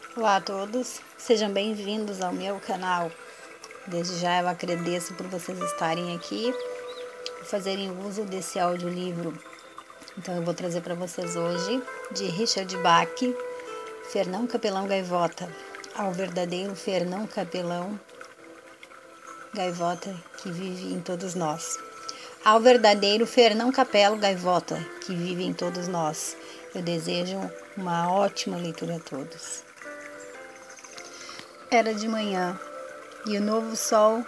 Olá a todos, sejam bem-vindos ao meu canal. Desde já eu agradeço por vocês estarem aqui e fazerem uso desse audiolivro. Então eu vou trazer para vocês hoje, de Richard Bach, Fernão Capelão Gaivota, ao verdadeiro Fernão Capelão Gaivota que vive em todos nós. Ao verdadeiro Fernão Capelo Gaivota que vive em todos nós. Eu desejo uma ótima leitura a todos. Era de manhã e o novo sol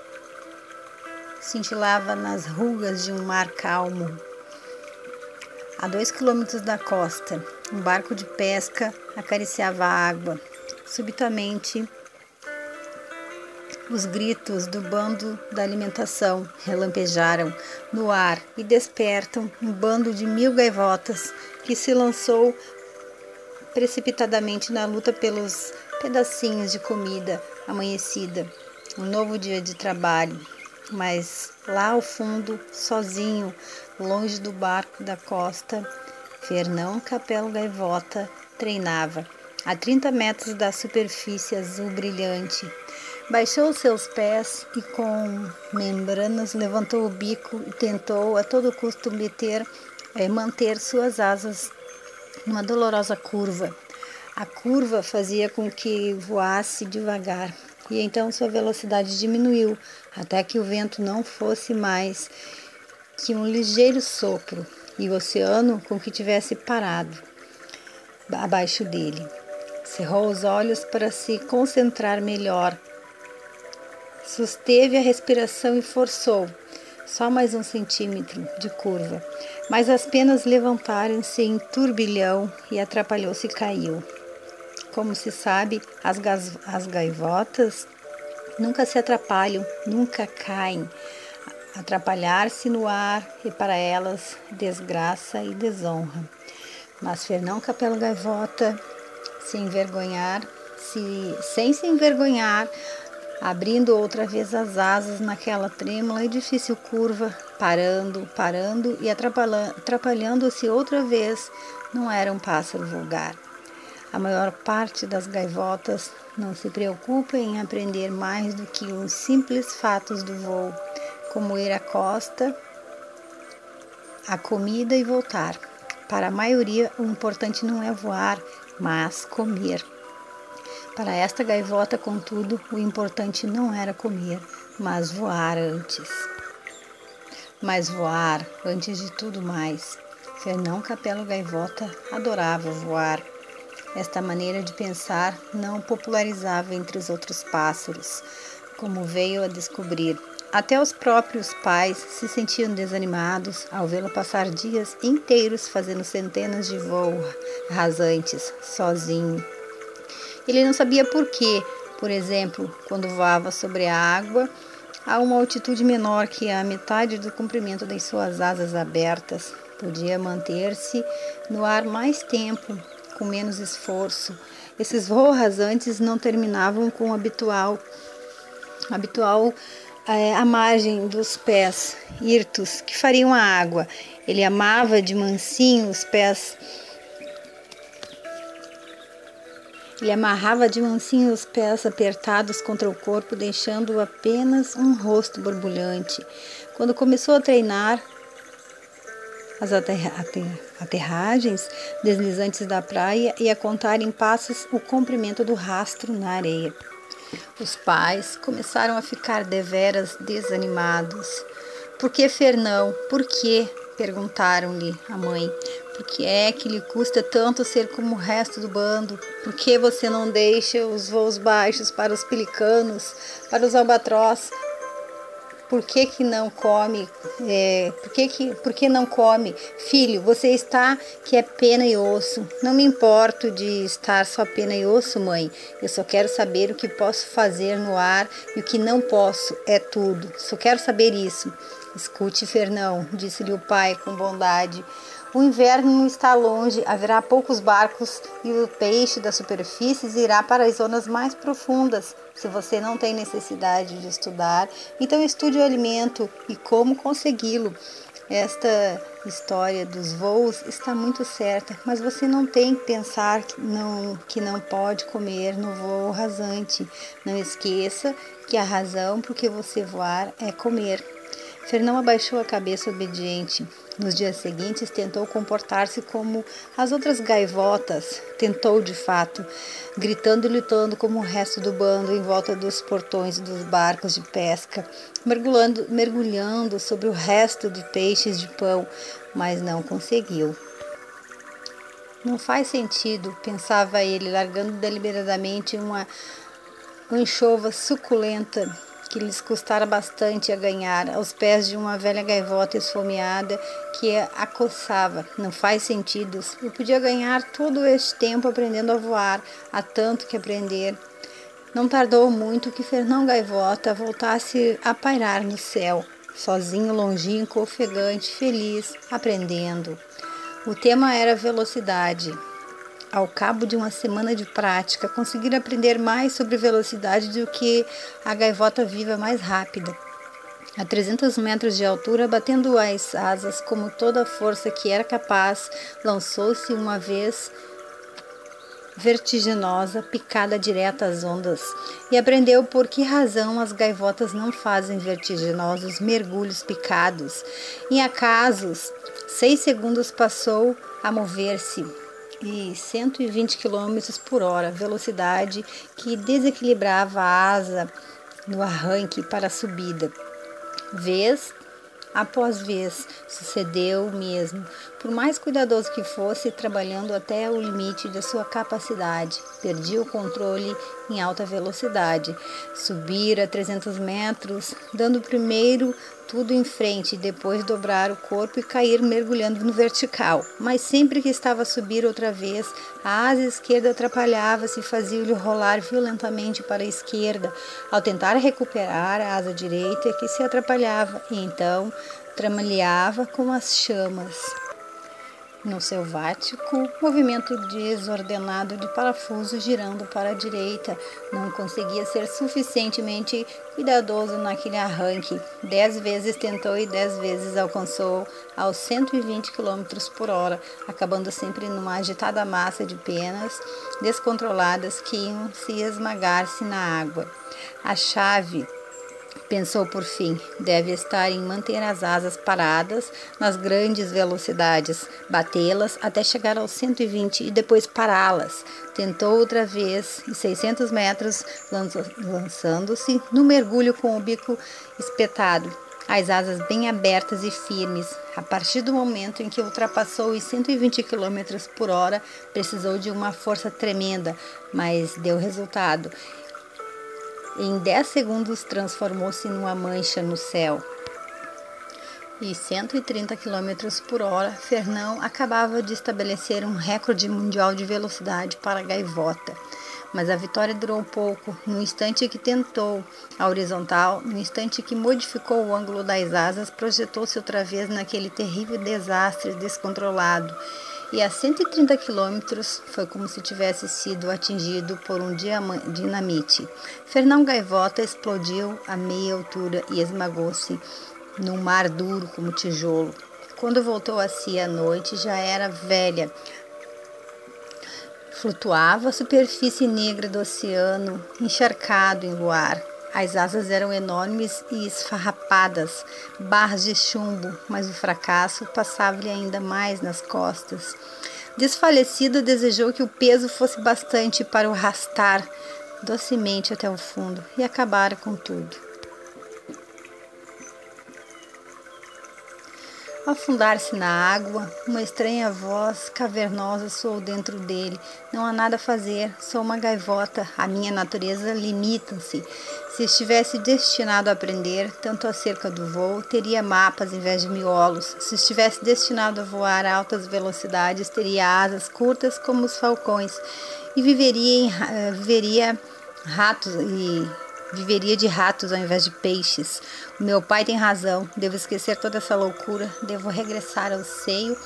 cintilava nas rugas de um mar calmo. A 2 quilômetros da costa, um barco de pesca acariciava a água. Subitamente, os gritos do bando da alimentação relampejaram no ar e despertam um bando de 1000 gaivotas que se lançou precipitadamente na luta pelos pedacinhos de comida amanhecida. Um novo dia de trabalho, mas lá ao fundo, sozinho, longe do barco da costa, Fernão Capelo Gaivota treinava, a 30 metros da superfície azul brilhante. Baixou seus pés e com membranas levantou o bico e tentou a todo custo manter suas asas numa dolorosa curva. A curva fazia com que voasse devagar e então sua velocidade diminuiu até que o vento não fosse mais que um ligeiro sopro e o oceano com que tivesse parado abaixo dele. Cerrou os olhos para se concentrar melhor. Susteve a respiração e forçou. Só mais 1 centímetro de curva. Mas as penas levantaram-se em turbilhão e atrapalhou-se e caiu. Como se sabe, as gaivotas nunca se atrapalham, nunca caem. Atrapalhar-se no ar é para elas desgraça e desonra. Mas Fernão Capelo Gaivota, sem se envergonhar, abrindo outra vez as asas naquela trêmula e difícil curva, parando e atrapalhando-se outra vez, não era um pássaro vulgar. A maior parte das gaivotas não se preocupa em aprender mais do que os simples fatos do voo, como ir à costa, a comida e voltar. Para a maioria, o importante não é voar, mas comer. Para esta gaivota, contudo, o importante não era comer, mas voar antes. Mas voar antes de tudo mais. Fernão Capelo Gaivota adorava voar. Esta maneira de pensar não o popularizava entre os outros pássaros, como veio a descobrir. Até os próprios pais se sentiam desanimados ao vê-lo passar dias inteiros fazendo centenas de voos rasantes, sozinho. Ele não sabia por quê. Por exemplo, quando voava sobre a água, a uma altitude menor que a metade do comprimento das suas asas abertas, podia manter-se no ar mais tempo, com menos esforço. Esses voos rasantes não terminavam com o habitual à margem dos pés hirtos que fariam a água. Ele amava de mansinho os pés. Ele amarrava de mansinho os pés apertados contra o corpo, deixando apenas um rosto borbulhante. Quando começou a treinar as aterragens deslizantes da praia e a contar em passos o comprimento do rastro na areia. Os pais começaram a ficar deveras desanimados. Por que Fernão? Por quê? Perguntaram-lhe a mãe. Por que é que lhe custa tanto ser como o resto do bando? Por que você não deixa os voos baixos para os pelicanos, para os albatroz? Por que não come? Por que não come? Filho, você está que é pena e osso. Não me importo de estar só pena e osso, mãe. Eu só quero saber o que posso fazer no ar e o que não posso. É tudo. Só quero saber isso. Escute, Fernão, disse-lhe o pai com bondade. O inverno está longe, haverá poucos barcos e o peixe da superfície irá para as zonas mais profundas. Se você não tem necessidade de estudar, então estude o alimento e como consegui-lo. Esta história dos voos está muito certa, mas você não tem que pensar que não pode comer no voo rasante. Não esqueça que a razão por que você voar é comer. Fernão abaixou a cabeça obediente. Nos dias seguintes tentou comportar-se como as outras gaivotas. Tentou de fato, gritando e lutando como o resto do bando em volta dos portões dos barcos de pesca, mergulhando sobre o resto de peixes de pão, mas não conseguiu. Não faz sentido, pensava ele, largando deliberadamente uma anchova suculenta que lhes custara bastante a ganhar, aos pés de uma velha gaivota esfomeada que a coçava. Não faz sentido. Eu podia ganhar todo este tempo aprendendo a voar, há tanto que aprender. Não tardou muito que Fernão Gaivota voltasse a pairar no céu, sozinho, longínquo, ofegante, feliz, aprendendo. O tema era velocidade. Ao cabo de uma semana de prática, conseguiram aprender mais sobre velocidade do que a gaivota viva mais rápida. A 300 metros de altura, batendo as asas com toda a força que era capaz, lançou-se uma vez vertiginosa, picada direta às ondas, e aprendeu por que razão as gaivotas não fazem vertiginosos mergulhos picados. Em acasos, 6 segundos passou a mover-se e 120 km por hora, velocidade que desequilibrava a asa no arranque para a subida. Vez após vez, sucedeu o mesmo. Por mais cuidadoso que fosse, trabalhando até o limite da sua capacidade, perdia o controle em alta velocidade. Subir a 300 metros, dando primeiro tudo em frente, depois dobrar o corpo e cair mergulhando no vertical. Mas sempre que estava a subir outra vez, a asa esquerda atrapalhava-se e fazia-lhe rolar violentamente para a esquerda. Ao tentar recuperar, a asa direita que se atrapalhava, e então tramaleava com as chamas. No selvático, movimento desordenado de parafuso girando para a direita. Não conseguia ser suficientemente cuidadoso naquele arranque. 10 vezes tentou e 10 vezes alcançou aos 120 km por hora, acabando sempre numa agitada massa de penas descontroladas que iam se esmagar-se na água. A chave, pensou por fim, deve estar em manter as asas paradas nas grandes velocidades, batê-las até chegar aos 120 e depois pará-las. Tentou outra vez e 600 metros, lançando-se no mergulho com o bico espetado, as asas bem abertas e firmes. A partir do momento em que ultrapassou os 120 km por hora, precisou de uma força tremenda, mas deu resultado. Em 10 segundos transformou-se numa mancha no céu. E 130 km por hora, Fernão acabava de estabelecer um recorde mundial de velocidade para a gaivota. Mas a vitória durou pouco. No instante que tentou a horizontal, no instante que modificou o ângulo das asas, projetou-se outra vez naquele terrível desastre descontrolado. E a 130 quilômetros foi como se tivesse sido atingido por um dinamite. Fernão Gaivota explodiu a meia altura e esmagou-se num mar duro como tijolo. Quando voltou a si à noite, já era velha. Flutuava a superfície negra do oceano, encharcado em luar. As asas eram enormes e esfarrapadas, barras de chumbo, mas o fracasso passava-lhe ainda mais nas costas. Desfalecido, desejou que o peso fosse bastante para o arrastar docemente até o fundo e acabar com tudo. Ao afundar-se na água, uma estranha voz cavernosa soou dentro dele. Não há nada a fazer, sou uma gaivota, a minha natureza limita-se. Se estivesse destinado a aprender, tanto acerca do voo, teria mapas em vez de miolos. Se estivesse destinado a voar a altas velocidades, teria asas curtas como os falcões e viveria de ratos ao invés de peixes. O meu pai tem razão, devo esquecer toda essa loucura, devo regressar ao seio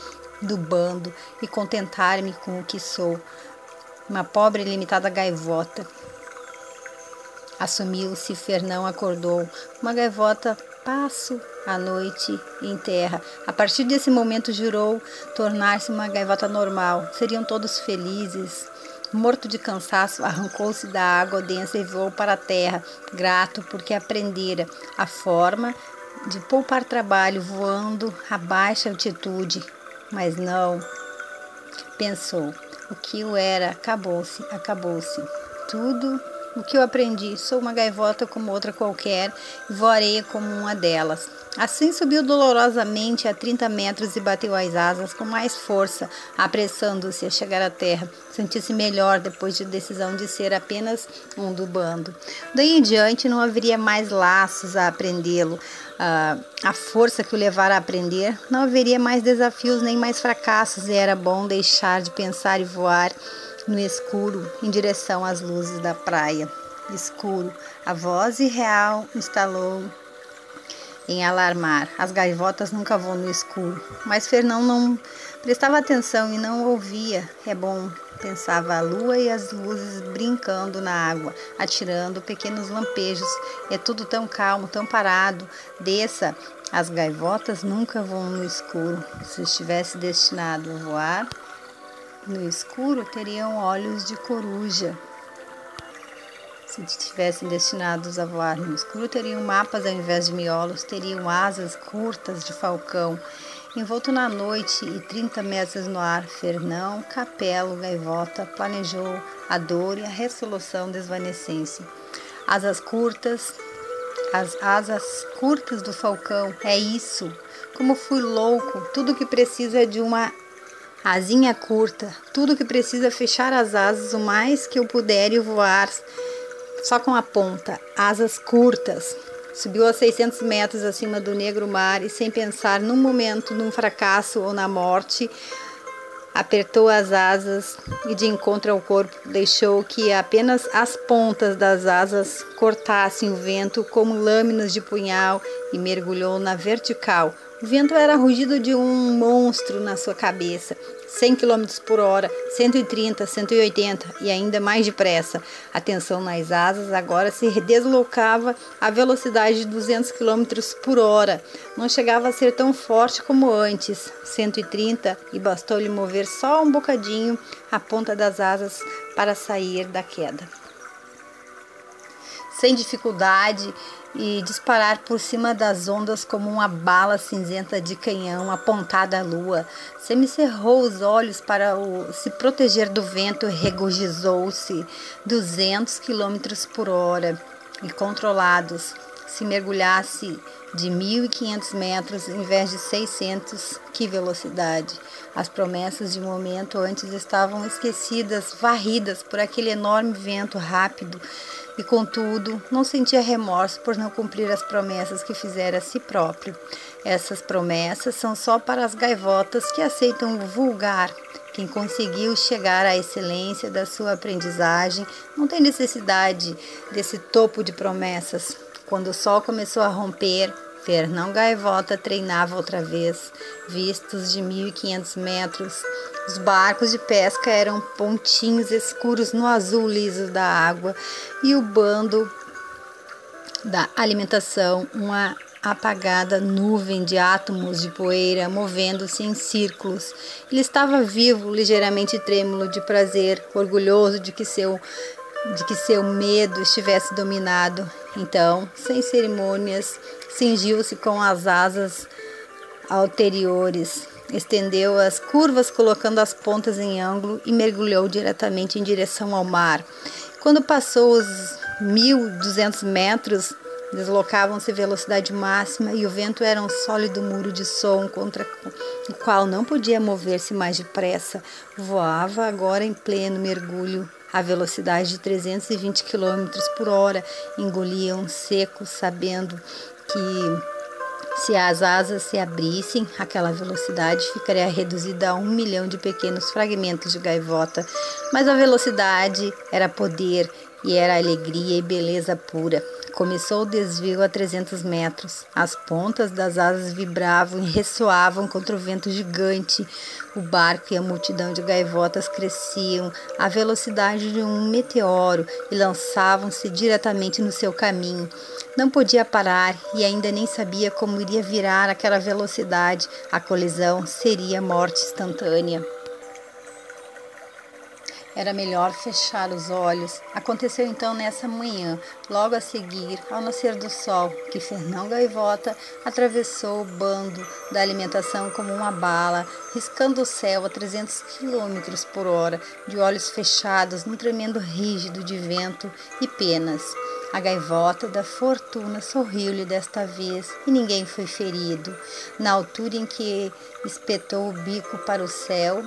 do bando e contentar-me com o que sou, uma pobre e limitada gaivota. Assumiu-se, Fernão acordou, uma gaivota passo a noite em terra. A partir desse momento jurou tornar-se uma gaivota normal. Seriam todos felizes. Morto de cansaço, arrancou-se da água densa e voou para a terra, grato porque aprendera a forma de poupar trabalho voando a baixa altitude. Mas não, pensou, o que eu era acabou-se, acabou-se. Tudo o que eu aprendi, sou uma gaivota como outra qualquer e voarei como uma delas. Assim subiu dolorosamente a 30 metros e bateu as asas com mais força, apressando-se a chegar à terra. Sentiu-se melhor depois de decisão de ser apenas um do bando. Daí em diante não haveria mais laços a aprendê-lo. A força que o levara a aprender, não haveria mais desafios nem mais fracassos, e era bom deixar de pensar e voar no escuro, em direção às luzes da praia. Escuro. A voz irreal instalou em alarmar. As gaivotas nunca voam no escuro. Mas Fernão não prestava atenção e não ouvia. É bom, pensava a lua e as luzes brincando na água, atirando pequenos lampejos. É tudo tão calmo, tão parado. Desça. As gaivotas nunca voam no escuro. Se estivesse destinado a voar no escuro, teriam olhos de coruja. Se estivessem destinados a voar no escuro, teriam mapas ao invés de miolos, teriam asas curtas de falcão. Envolto na noite e 30 metros no ar, Fernão, Capelo, gaivota, planejou a dor e a resolução desvanecessem. As asas curtas do falcão, é isso. Como fui louco, tudo que precisa é de uma asinha curta, tudo que precisa é fechar as asas o mais que eu puder e voar só com a ponta, asas curtas. Subiu a 600 metros acima do negro mar e, sem pensar num momento, num fracasso ou na morte, apertou as asas e, de encontro ao corpo, deixou que apenas as pontas das asas cortassem o vento como lâminas de punhal e mergulhou na vertical. O vento era rugido de um monstro na sua cabeça. 100 km por hora, 130, 180 e ainda mais depressa. A tensão nas asas agora se deslocava à velocidade de 200 km por hora. Não chegava a ser tão forte como antes, 130, e bastou-lhe mover só um bocadinho a ponta das asas para sair da queda. Sem dificuldade, e disparar por cima das ondas como uma bala cinzenta de canhão apontada à lua. Semicerrou os olhos para se proteger do vento e regozijou-se 200 km por hora e controlados. Se mergulhasse de 1.500 metros em vez de 600, que velocidade! As promessas de momento antes estavam esquecidas, varridas por aquele enorme vento rápido. E, contudo, não sentia remorso por não cumprir as promessas que fizera a si próprio. Essas promessas são só para as gaivotas que aceitam o vulgar. Quem conseguiu chegar à excelência da sua aprendizagem não tem necessidade desse topo de promessas. Quando o sol começou a romper, Fernão Gaivota treinava outra vez, vistos de 1.500 metros. Os barcos de pesca eram pontinhos escuros no azul liso da água e o bando da alimentação, uma apagada nuvem de átomos de poeira movendo-se em círculos. Ele estava vivo, ligeiramente trêmulo de prazer, orgulhoso de que seu medo estivesse dominado. Então, sem cerimônias, cingiu-se com as asas anteriores, estendeu as curvas colocando as pontas em ângulo e mergulhou diretamente em direção ao mar. Quando passou os 1.200 metros, deslocavam-se à velocidade máxima e o vento era um sólido muro de som contra o qual não podia mover-se mais depressa. Voava agora em pleno mergulho a velocidade de 320 km por hora. Engoliam seco, sabendo que se as asas se abrissem, aquela velocidade ficaria reduzida a 1 milhão de pequenos fragmentos de gaivota. Mas a velocidade era poder e era alegria e beleza pura. Começou o desvio a 300 metros. As pontas das asas vibravam e ressoavam contra o vento gigante. O barco e a multidão de gaivotas cresciam à velocidade de um meteoro e lançavam-se diretamente no seu caminho. Não podia parar e ainda nem sabia como iria virar aquela velocidade. A colisão seria morte instantânea. Era melhor fechar os olhos. Aconteceu então nessa manhã, logo a seguir, ao nascer do sol, que Fernão Gaivota atravessou o bando da alimentação como uma bala, riscando o céu a 300 km por hora, de olhos fechados num tremendo rígido de vento e penas. A gaivota da fortuna sorriu-lhe desta vez e ninguém foi ferido. Na altura em que espetou o bico para o céu,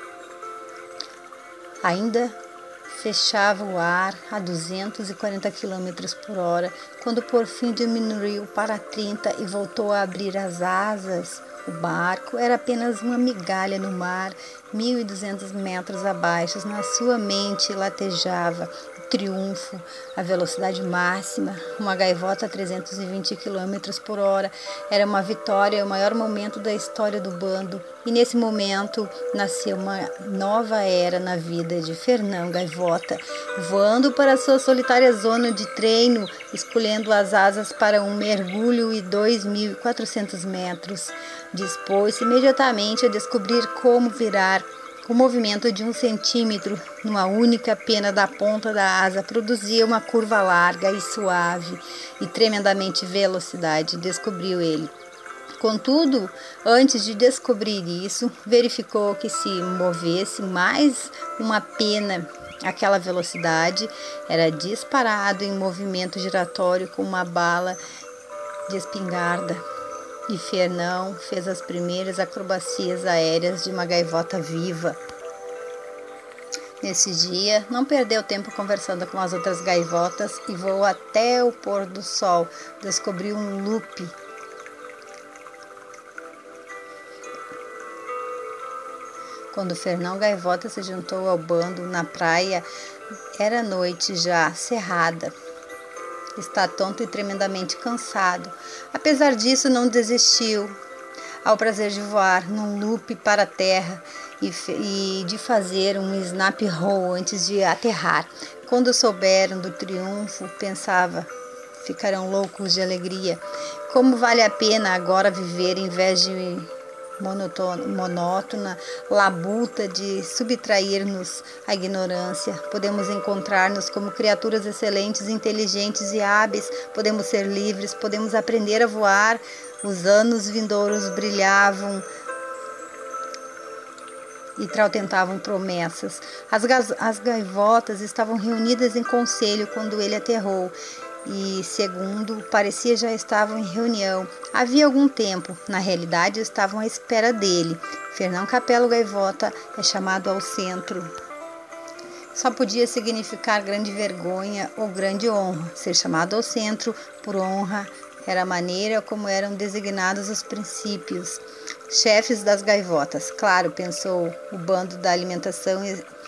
ainda fechava o ar a 240 km por hora, quando por fim diminuiu para 30 e voltou a abrir as asas. O barco era apenas uma migalha no mar, 1.200 metros abaixo. Na sua mente latejava o triunfo, a velocidade máxima, uma gaivota a 320 km por hora. Era uma vitória, o maior momento da história do bando. E nesse momento nasceu uma nova era na vida de Fernão Gaivota, voando para sua solitária zona de treino, escolhendo as asas para um mergulho e 2.400 metros. Dispôs-se imediatamente a descobrir como virar. O movimento de 1 centímetro numa única pena da ponta da asa produzia uma curva larga e suave e tremendamente velocidade, descobriu ele. Contudo, antes de descobrir isso, verificou que se movesse mais uma pena, aquela velocidade era disparado em movimento giratório com uma bala de espingarda. E Fernão fez as primeiras acrobacias aéreas de uma gaivota viva. Nesse dia, não perdeu tempo conversando com as outras gaivotas e voou até o pôr do sol. Descobriu um loop. Quando Fernão Gaivota se juntou ao bando na praia, era noite já, cerrada. Está tonto e tremendamente cansado. Apesar disso, não desistiu ao prazer de voar num loop para a terra e de fazer um snap roll antes de aterrar. Quando souberam do triunfo, pensava, ficarão loucos de alegria. Como vale a pena agora viver em vez de monótona labuta de subtrair-nos à ignorância. Podemos encontrar-nos como criaturas excelentes, inteligentes e hábeis, podemos ser livres, podemos aprender a voar. Os anos vindouros brilhavam e tentavam promessas. As gaivotas estavam reunidas em conselho quando ele aterrou. E, segundo parecia, já estavam em reunião. Havia algum tempo. Na realidade, estavam à espera dele. Fernão Capelo Gaivota é chamado ao centro. Só podia significar grande vergonha ou grande honra. Ser chamado ao centro por honra era a maneira como eram designados os princípios. Chefes das gaivotas. Claro, pensou o bando da alimentação.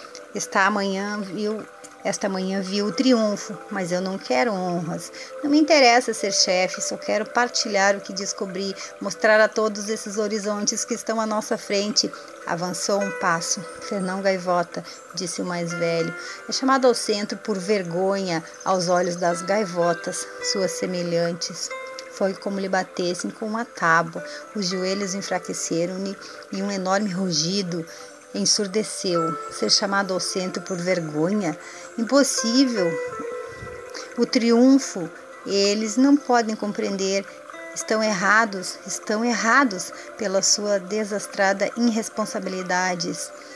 Esta manhã viu o triunfo, mas eu não quero honras. Não me interessa ser chefe, só quero partilhar o que descobri, mostrar a todos esses horizontes que estão à nossa frente. Avançou um passo. Fernão Gaivota, disse o mais velho, é chamado ao centro por vergonha aos olhos das gaivotas, suas semelhantes. Foi como lhe batessem com uma tábua. Os joelhos enfraqueceram-lhe e um enorme rugido ensurdeceu. Ser chamado ao centro por vergonha? Impossível. O triunfo, eles não podem compreender. Estão errados pela sua desastrada irresponsabilidade.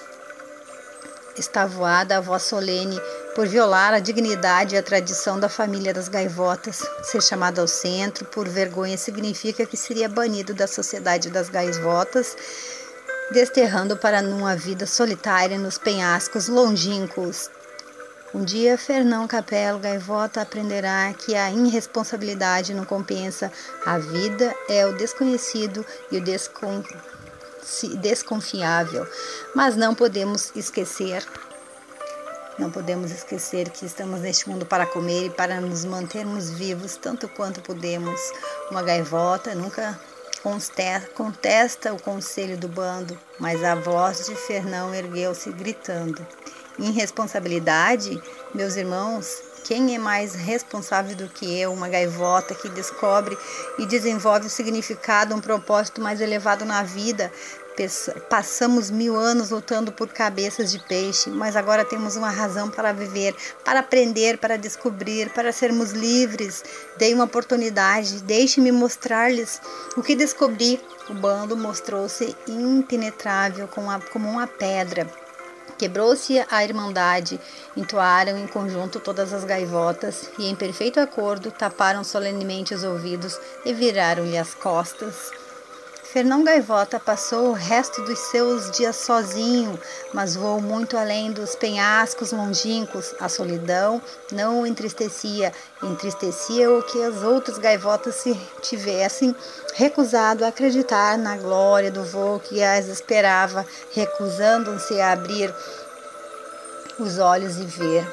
Está voada a voz solene por violar a dignidade e a tradição da família das gaivotas. Ser chamado ao centro por vergonha significa que seria banido da sociedade das gaivotas, desterrando para uma vida solitária nos penhascos longínquos. Um dia, Fernão Capelo Gaivota aprenderá que a irresponsabilidade não compensa. A vida é o desconhecido e o desconfiável. Mas não podemos esquecer Não podemos esquecer que estamos neste mundo para comer e para nos mantermos vivos tanto quanto podemos. Uma gaivota nunca contesta o conselho do bando, mas a voz de Fernão ergueu-se gritando: irresponsabilidade? Meus irmãos, quem é mais responsável do que eu, uma gaivota que descobre e desenvolve o significado, um propósito mais elevado na vida? Passamos 1000 anos lutando por cabeças de peixe, mas agora temos uma razão para viver, para aprender, para descobrir, para sermos livres. Dei uma oportunidade, deixe-me mostrar-lhes o que descobri. O bando mostrou-se impenetrável como uma pedra. Quebrou-se a irmandade, entoaram em conjunto todas as gaivotas e, em perfeito acordo, taparam solenemente os ouvidos e viraram-lhe as costas. Fernão Gaivota passou o resto dos seus dias sozinho, mas voou muito além dos penhascos longínquos. A solidão não o entristecia o que as outras gaivotas se tivessem recusado a acreditar na glória do voo que as esperava, recusando-se a abrir os olhos e ver.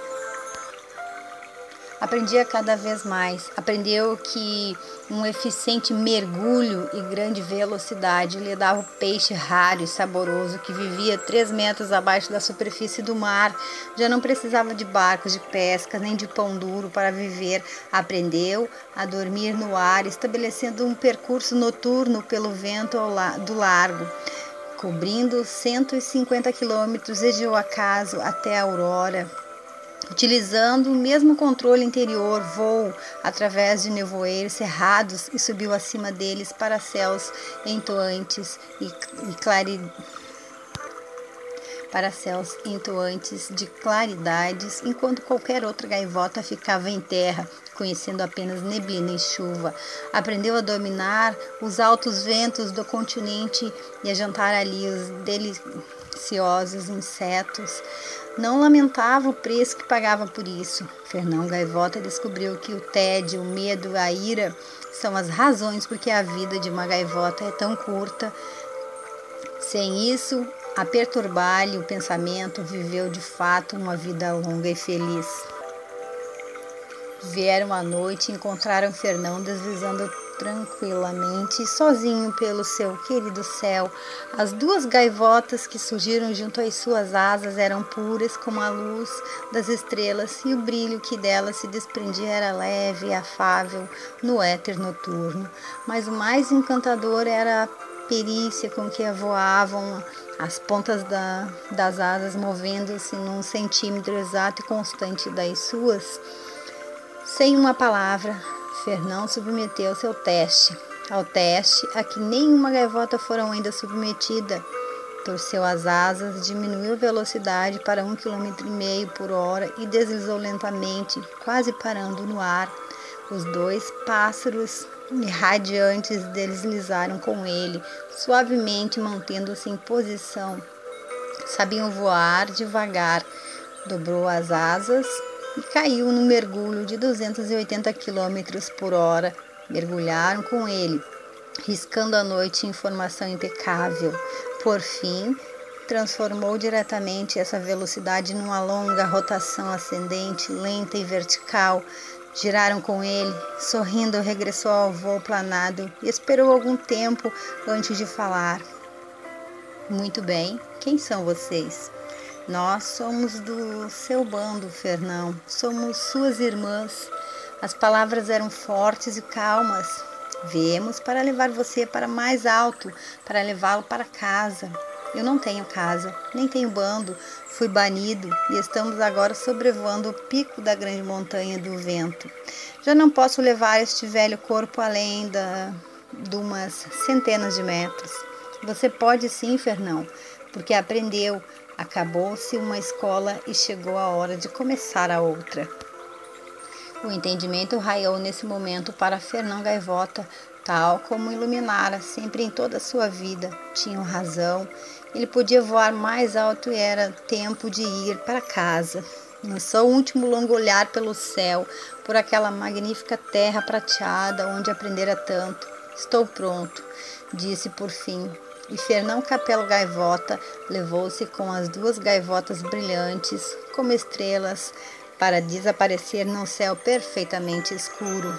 Aprendia cada vez mais. Aprendeu que um eficiente mergulho e grande velocidade lhe dava o peixe raro e saboroso que vivia 3 metros abaixo da superfície do mar. Já não precisava de barcos de pesca nem de pão duro para viver. Aprendeu a dormir no ar, estabelecendo um percurso noturno pelo vento do largo, cobrindo 150 quilômetros de ocaso até a aurora. Utilizando o mesmo controle interior, voou através de nevoeiros cerrados e subiu acima deles para céus entoantes de claridades, enquanto qualquer outra gaivota ficava em terra, conhecendo apenas neblina e chuva. Aprendeu a dominar os altos ventos do continente e a jantar ali os deliciosos insetos. Não lamentava o preço que pagava por isso. Fernão Gaivota descobriu que o tédio, o medo, a ira são as razões por que a vida de uma gaivota é tão curta. Sem isso, a perturbar-lhe o pensamento, viveu de fato uma vida longa e feliz. Vieram à noite e encontraram Fernão deslizando tranquilamente, sozinho pelo seu querido céu. As 2 gaivotas que surgiram junto às suas asas eram puras como a luz das estrelas, e o brilho que delas se desprendia era leve e afável no éter noturno. Mas o mais encantador era a perícia com que voavam, as pontas das asas movendo-se num centímetro exato e constante das suas. Sem uma palavra, Fernão submeteu-se ao teste a que nenhuma gaivota fora ainda submetida. Torceu as asas, diminuiu a velocidade para 1,5 km por hora e deslizou lentamente, quase parando no ar. Os 2 pássaros radiantes deslizaram com ele, suavemente mantendo-se em posição. Sabiam voar devagar. Dobrou as asas e caiu num mergulho de 280 km por hora. Mergulharam com ele, riscando a noite em formação impecável. Por fim, transformou diretamente essa velocidade numa longa rotação ascendente, lenta e vertical. Giraram com ele, sorrindo, regressou ao voo planado e esperou algum tempo antes de falar. Muito bem, quem são vocês? Nós somos do seu bando, Fernão. Somos suas irmãs. As palavras eram fortes e calmas. Viemos para levar você para mais alto, para levá-lo para casa. Eu não tenho casa, nem tenho bando. Fui banido e estamos agora sobrevoando o pico da grande montanha do vento. Já não posso levar este velho corpo além de umas centenas de metros. Você pode sim, Fernão, porque aprendeu. Acabou-se uma escola e chegou a hora de começar a outra. O entendimento raiou nesse momento para Fernão Gaivota, tal como iluminara sempre em toda a sua vida. Tinham razão, ele podia voar mais alto e era tempo de ir para casa. Lançou o último longo olhar pelo céu, por aquela magnífica terra prateada onde aprendera tanto. Estou pronto, disse por fim. e Fernão Capelo Gaivota levou-se com as duas gaivotas brilhantes, como estrelas, para desaparecer num céu perfeitamente escuro.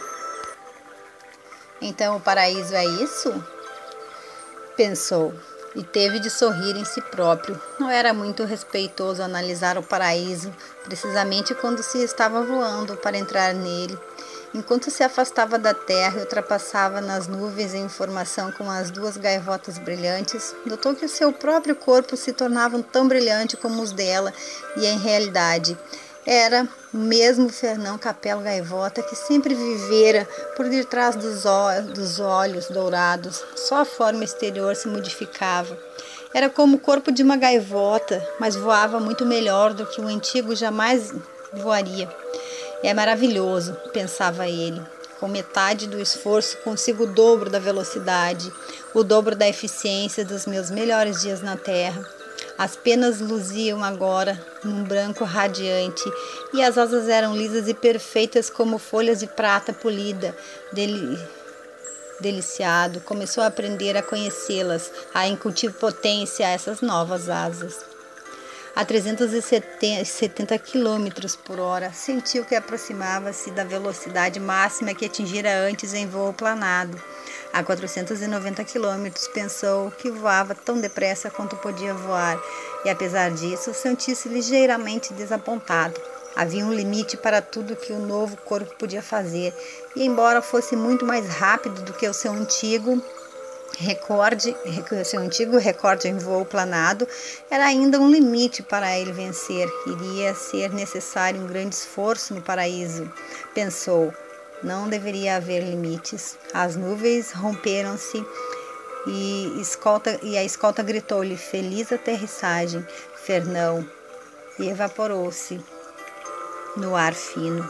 Então o paraíso é isso? Pensou, e teve de sorrir em si próprio. Não era muito respeitoso analisar o paraíso, precisamente quando se estava voando para entrar nele. Enquanto se afastava da terra e ultrapassava nas nuvens em formação com as duas gaivotas brilhantes, notou que o seu próprio corpo se tornava tão brilhante como os dela, e em realidade era o mesmo Fernão Capelo Gaivota que sempre vivera por detrás dos olhos dourados. Só a forma exterior se modificava. Era como o corpo de uma gaivota, mas voava muito melhor do que o antigo jamais voaria. É maravilhoso, pensava ele. Com metade do esforço consigo o dobro da velocidade, o dobro da eficiência dos meus melhores dias na Terra. As penas luziam agora num branco radiante e as asas eram lisas e perfeitas como folhas de prata polida. Deliciado, começou a aprender a conhecê-las, a incutir potência a essas novas asas. A 370 km por hora, sentiu que aproximava-se da velocidade máxima que atingira antes em voo planado. A 490 km, pensou que voava tão depressa quanto podia voar, e apesar disso, sentiu-se ligeiramente desapontado. Havia um limite para tudo que o novo corpo podia fazer, e embora fosse muito mais rápido do que o seu antigo recorde em voo planado, era ainda um limite para ele vencer. Iria ser necessário um grande esforço no paraíso, pensou. Não deveria haver limites. As nuvens romperam-se e a escolta gritou-lhe feliz aterrissagem, Fernão, e evaporou-se no ar fino.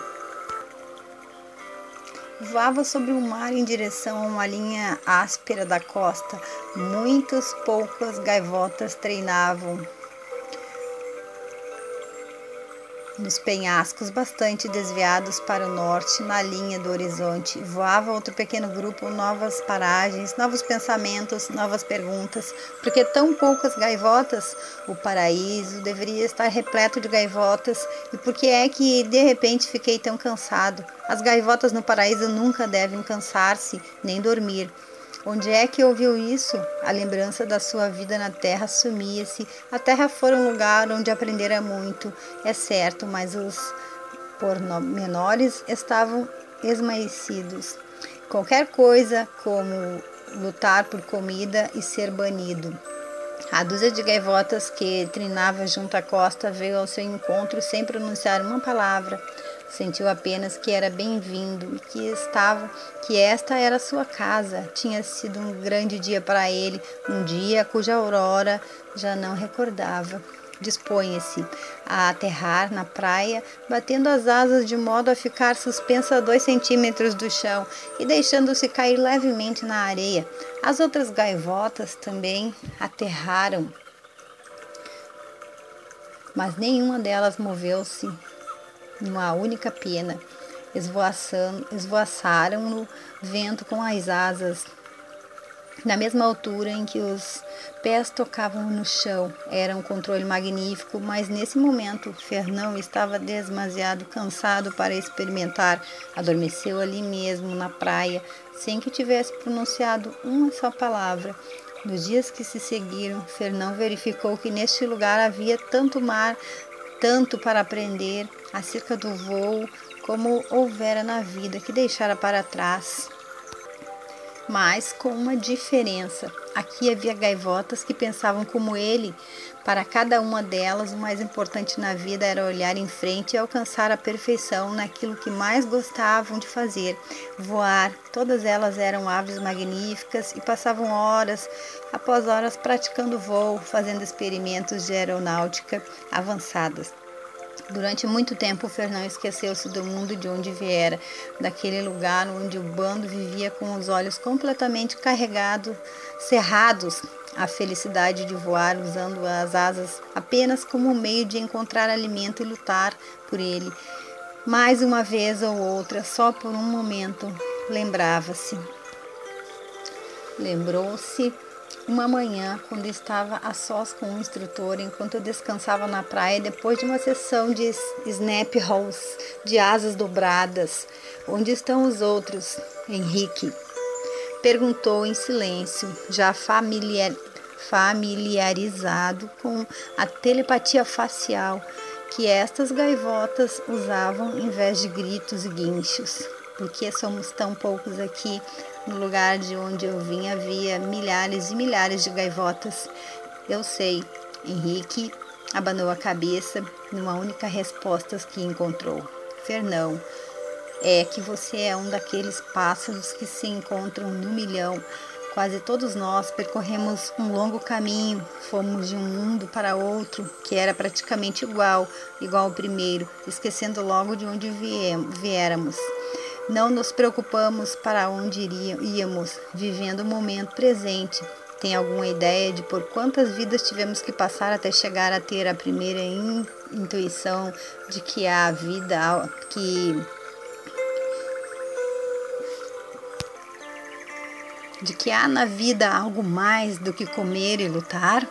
Voava sobre o mar em direção a uma linha áspera da costa. Muitas poucas gaivotas treinavam nos penhascos bastante desviados para o norte, na linha do horizonte. Voava outro pequeno grupo, novas paragens, novos pensamentos, novas perguntas. Por que tão poucas gaivotas? O paraíso deveria estar repleto de gaivotas. E por que é que de repente fiquei tão cansado? As gaivotas no paraíso nunca devem cansar-se, nem dormir. Onde é que ouviu isso? A lembrança da sua vida na terra sumia-se. A terra fora um lugar onde aprendera muito, é certo, mas os pormenores estavam esmaecidos. Qualquer coisa, como lutar por comida e ser banido. A dúzia de gaivotas que trinava junto à costa veio ao seu encontro sem pronunciar uma palavra. Sentiu apenas que era bem-vindo e que esta era sua casa. Tinha sido um grande dia para ele, um dia cuja aurora já não recordava. Dispunha-se a aterrar na praia, batendo as asas de modo a ficar suspensa a 2 centímetros do chão e deixando-se cair levemente na areia. As outras gaivotas também aterraram, mas nenhuma delas moveu-se numa única pena. Esvoaçaram no vento com as asas, na mesma altura em que os pés tocavam no chão. Era um controle magnífico, mas nesse momento Fernão estava demasiado cansado para experimentar. Adormeceu ali mesmo na praia, sem que tivesse pronunciado uma só palavra. Nos dias que se seguiram, Fernão verificou que neste lugar havia tanto mar, tanto para aprender acerca do voo como houvera na vida que deixara para trás. Mas com uma diferença. Aqui havia gaivotas que pensavam como ele. Para cada uma delas, o mais importante na vida era olhar em frente e alcançar a perfeição naquilo que mais gostavam de fazer, voar. Todas elas eram aves magníficas e passavam horas após horas praticando voo, fazendo experimentos de aeronáutica avançadas. Durante muito tempo, Fernão esqueceu-se do mundo de onde viera, daquele lugar onde o bando vivia com os olhos completamente cerrados à felicidade de voar, usando as asas apenas como meio de encontrar alimento e lutar por ele. Mais uma vez ou outra, só por um momento, lembrou-se Uma manhã, quando estava a sós com o instrutor, enquanto eu descansava na praia depois de uma sessão de snap rolls, de asas dobradas. Onde estão os outros, Henrique? Perguntou em silêncio, já familiarizado com a telepatia facial que estas gaivotas usavam em vez de gritos e guinchos. Por que somos tão poucos aqui? No lugar de onde eu vim havia milhares e milhares de gaivotas. Eu sei. Henrique abanou a cabeça numa única resposta que encontrou. Fernão, é que você é um daqueles pássaros que se encontram no milhão. Quase todos nós percorremos um longo caminho, fomos de um mundo para outro que era praticamente igual ao primeiro, esquecendo logo de onde viéramos. Não nos preocupamos para onde íamos, vivendo o momento presente. Tem alguma ideia de por quantas vidas tivemos que passar até chegar a ter a primeira intuição de que há vida, de que há na vida algo mais do que comer e lutar?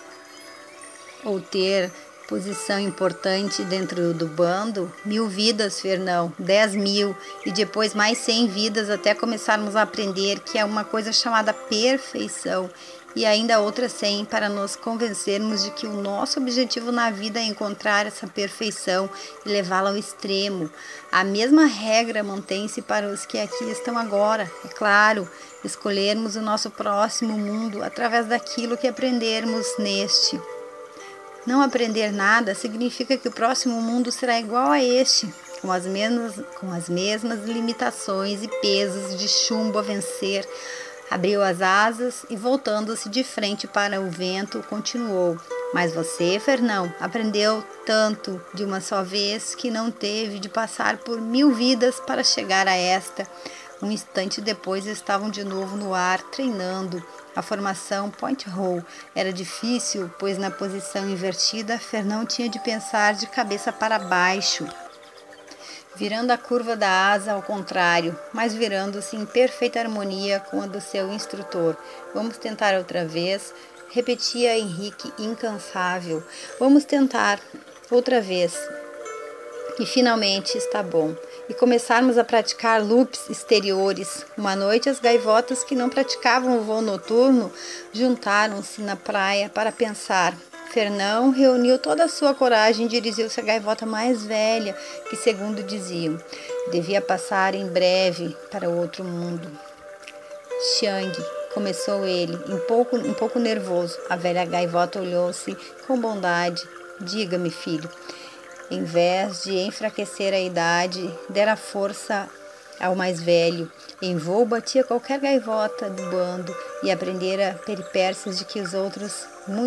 Ou ter posição importante dentro do bando? 1000 vidas, Fernão, 10.000 e depois mais 100 vidas até começarmos a aprender que é uma coisa chamada perfeição e ainda outras 100 para nos convencermos de que o nosso objetivo na vida é encontrar essa perfeição e levá-la ao extremo. A mesma regra mantém-se para os que aqui estão agora, é claro, escolhermos o nosso próximo mundo através daquilo que aprendermos neste. Não aprender nada significa que o próximo mundo será igual a este, com as mesmas limitações e pesos de chumbo a vencer. Abriu as asas e, voltando-se de frente para o vento, continuou. Mas você, Fernão, aprendeu tanto de uma só vez que não teve de passar por 1000 vidas para chegar a esta. Um instante depois estavam de novo no ar, treinando. A formação point roll era difícil, pois na posição invertida, Fernão tinha de pensar de cabeça para baixo, virando a curva da asa ao contrário, mas virando-se em perfeita harmonia com a do seu instrutor. Vamos tentar outra vez, repetia Henrique incansável. Vamos tentar outra vez. E finalmente está bom. E começarmos a praticar loops exteriores. Uma noite as gaivotas que não praticavam o voo noturno juntaram-se na praia para pensar. Fernão reuniu toda a sua coragem e dirigiu-se à gaivota mais velha, que, segundo diziam, devia passar em breve para o outro mundo. Xiang, começou ele, um pouco nervoso. A velha gaivota olhou-se com bondade. Diga-me, filho. Em vez de enfraquecer a idade, dera força ao mais velho. Em voo batia qualquer gaivota do bando e aprendera peripécias de que os outros,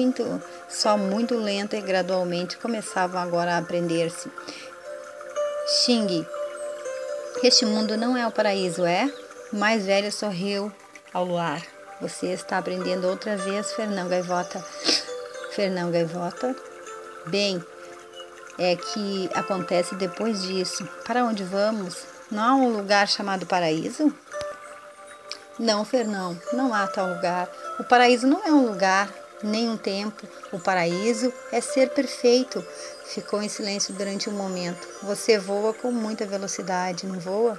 muito lenta e gradualmente, começavam agora a aprender-se. Xing, este mundo não é o paraíso, é? O mais velho sorriu ao luar. Você está aprendendo outra vez, Fernão Gaivota. Fernão Gaivota? Bem, é que acontece depois disso. Para onde vamos? Não há um lugar chamado paraíso? Não, Fernão, não há tal lugar. O paraíso não é um lugar, nem um tempo. O paraíso é ser perfeito. Ficou em silêncio durante um momento. Você voa com muita velocidade, não voa?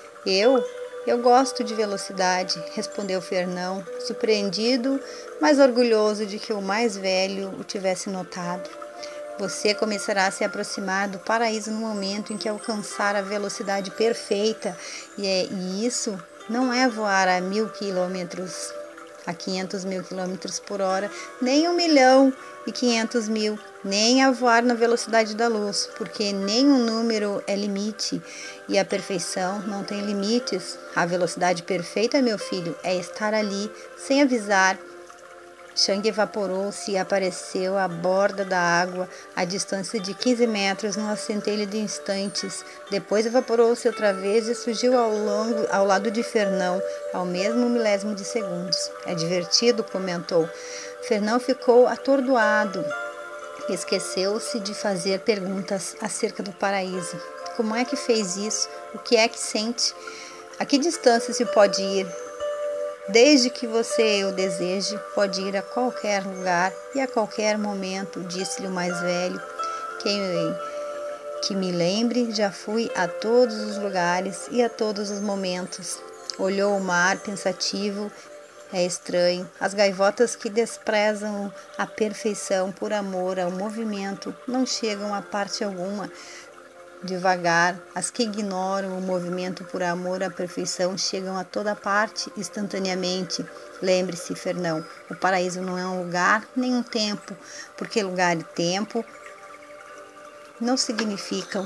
Eu gosto de velocidade, respondeu Fernão, surpreendido, mas orgulhoso de que o mais velho o tivesse notado. Você começará a se aproximar do paraíso no momento em que alcançar a velocidade perfeita. E isso não é voar a 1000 quilômetros, a 500 mil quilômetros por hora, nem 1.500.000, nem a voar na velocidade da luz, porque nenhum número é limite e a perfeição não tem limites. A velocidade perfeita, meu filho, é estar ali sem avisar. Xiang evaporou-se e apareceu à borda da água, a distância de 15 metros, numa centelha de instantes. Depois evaporou-se outra vez e surgiu ao lado de Fernão, ao mesmo milésimo de segundos. É divertido, comentou. Fernão ficou atordoado. Esqueceu-se de fazer perguntas acerca do paraíso. Como é que fez isso? O que é que sente? A que distância se pode ir? Desde que você o deseje, pode ir a qualquer lugar e a qualquer momento, disse-lhe o mais velho. Que me lembre, já fui a todos os lugares e a todos os momentos. Olhou o mar pensativo. É estranho. As gaivotas que desprezam a perfeição por amor ao movimento não chegam a parte alguma. Devagar, as que ignoram o movimento por amor à perfeição chegam a toda parte instantaneamente. Lembre-se, Fernão, o paraíso não é um lugar nem um tempo, porque lugar e tempo não significam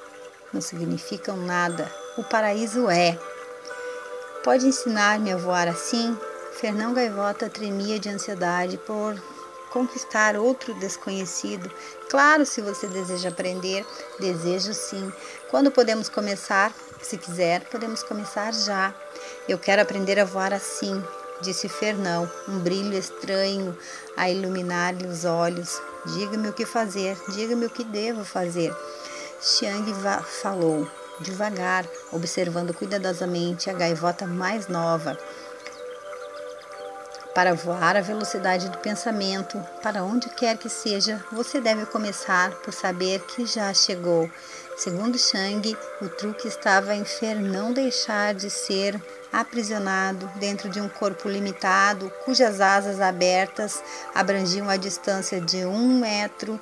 nada. O paraíso é. Pode ensinar-me a voar assim? Fernão Gaivota tremia de ansiedade por conquistar outro desconhecido. Claro, se você deseja aprender. Desejo sim. Quando podemos começar? Se quiser, podemos começar já. Eu quero aprender a voar assim, disse Fernão, um brilho estranho a iluminar-lhe os olhos. Diga-me o que fazer, diga-me o que devo fazer. Xiang falou, devagar, observando cuidadosamente a gaivota mais nova. Para voar à velocidade do pensamento, para onde quer que seja, você deve começar por saber que já chegou. Segundo Xiang, o truque estava em Fernão deixar de ser aprisionado dentro de um corpo limitado, cujas asas abertas abrangiam a distância de 1 metro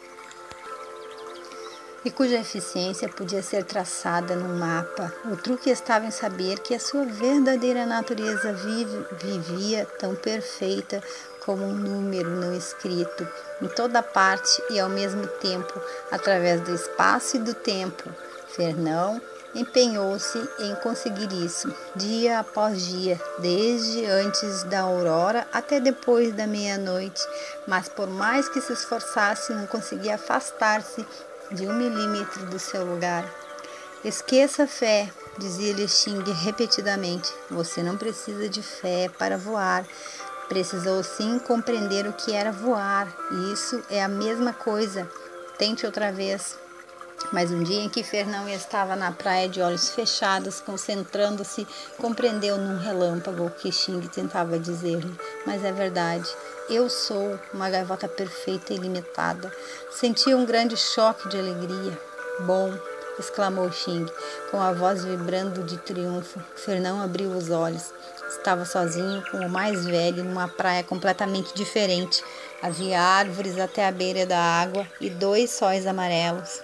e cuja eficiência podia ser traçada num mapa. O truque estava em saber que a sua verdadeira natureza vivia tão perfeita como um número não escrito, em toda parte e ao mesmo tempo, através do espaço e do tempo. Fernão empenhou-se em conseguir isso, dia após dia, desde antes da aurora até depois da meia-noite, mas por mais que se esforçasse, não conseguia afastar-se de 1 milímetro do seu lugar. Esqueça a fé, dizia-lhe Xing repetidamente. Você não precisa de fé para voar. Precisou sim compreender o que era voar. E isso é a mesma coisa. Tente outra vez. Mas um dia em que Fernão estava na praia de olhos fechados, concentrando-se, compreendeu num relâmpago o que Xing tentava dizer-lhe. Mas é verdade. Eu sou uma gaivota perfeita e ilimitada. Senti um grande choque de alegria. Bom, exclamou Xing, com a voz vibrando de triunfo. Fernão abriu os olhos. Estava sozinho com o mais velho numa praia completamente diferente. Havia árvores até a beira da água e 2 sóis amarelos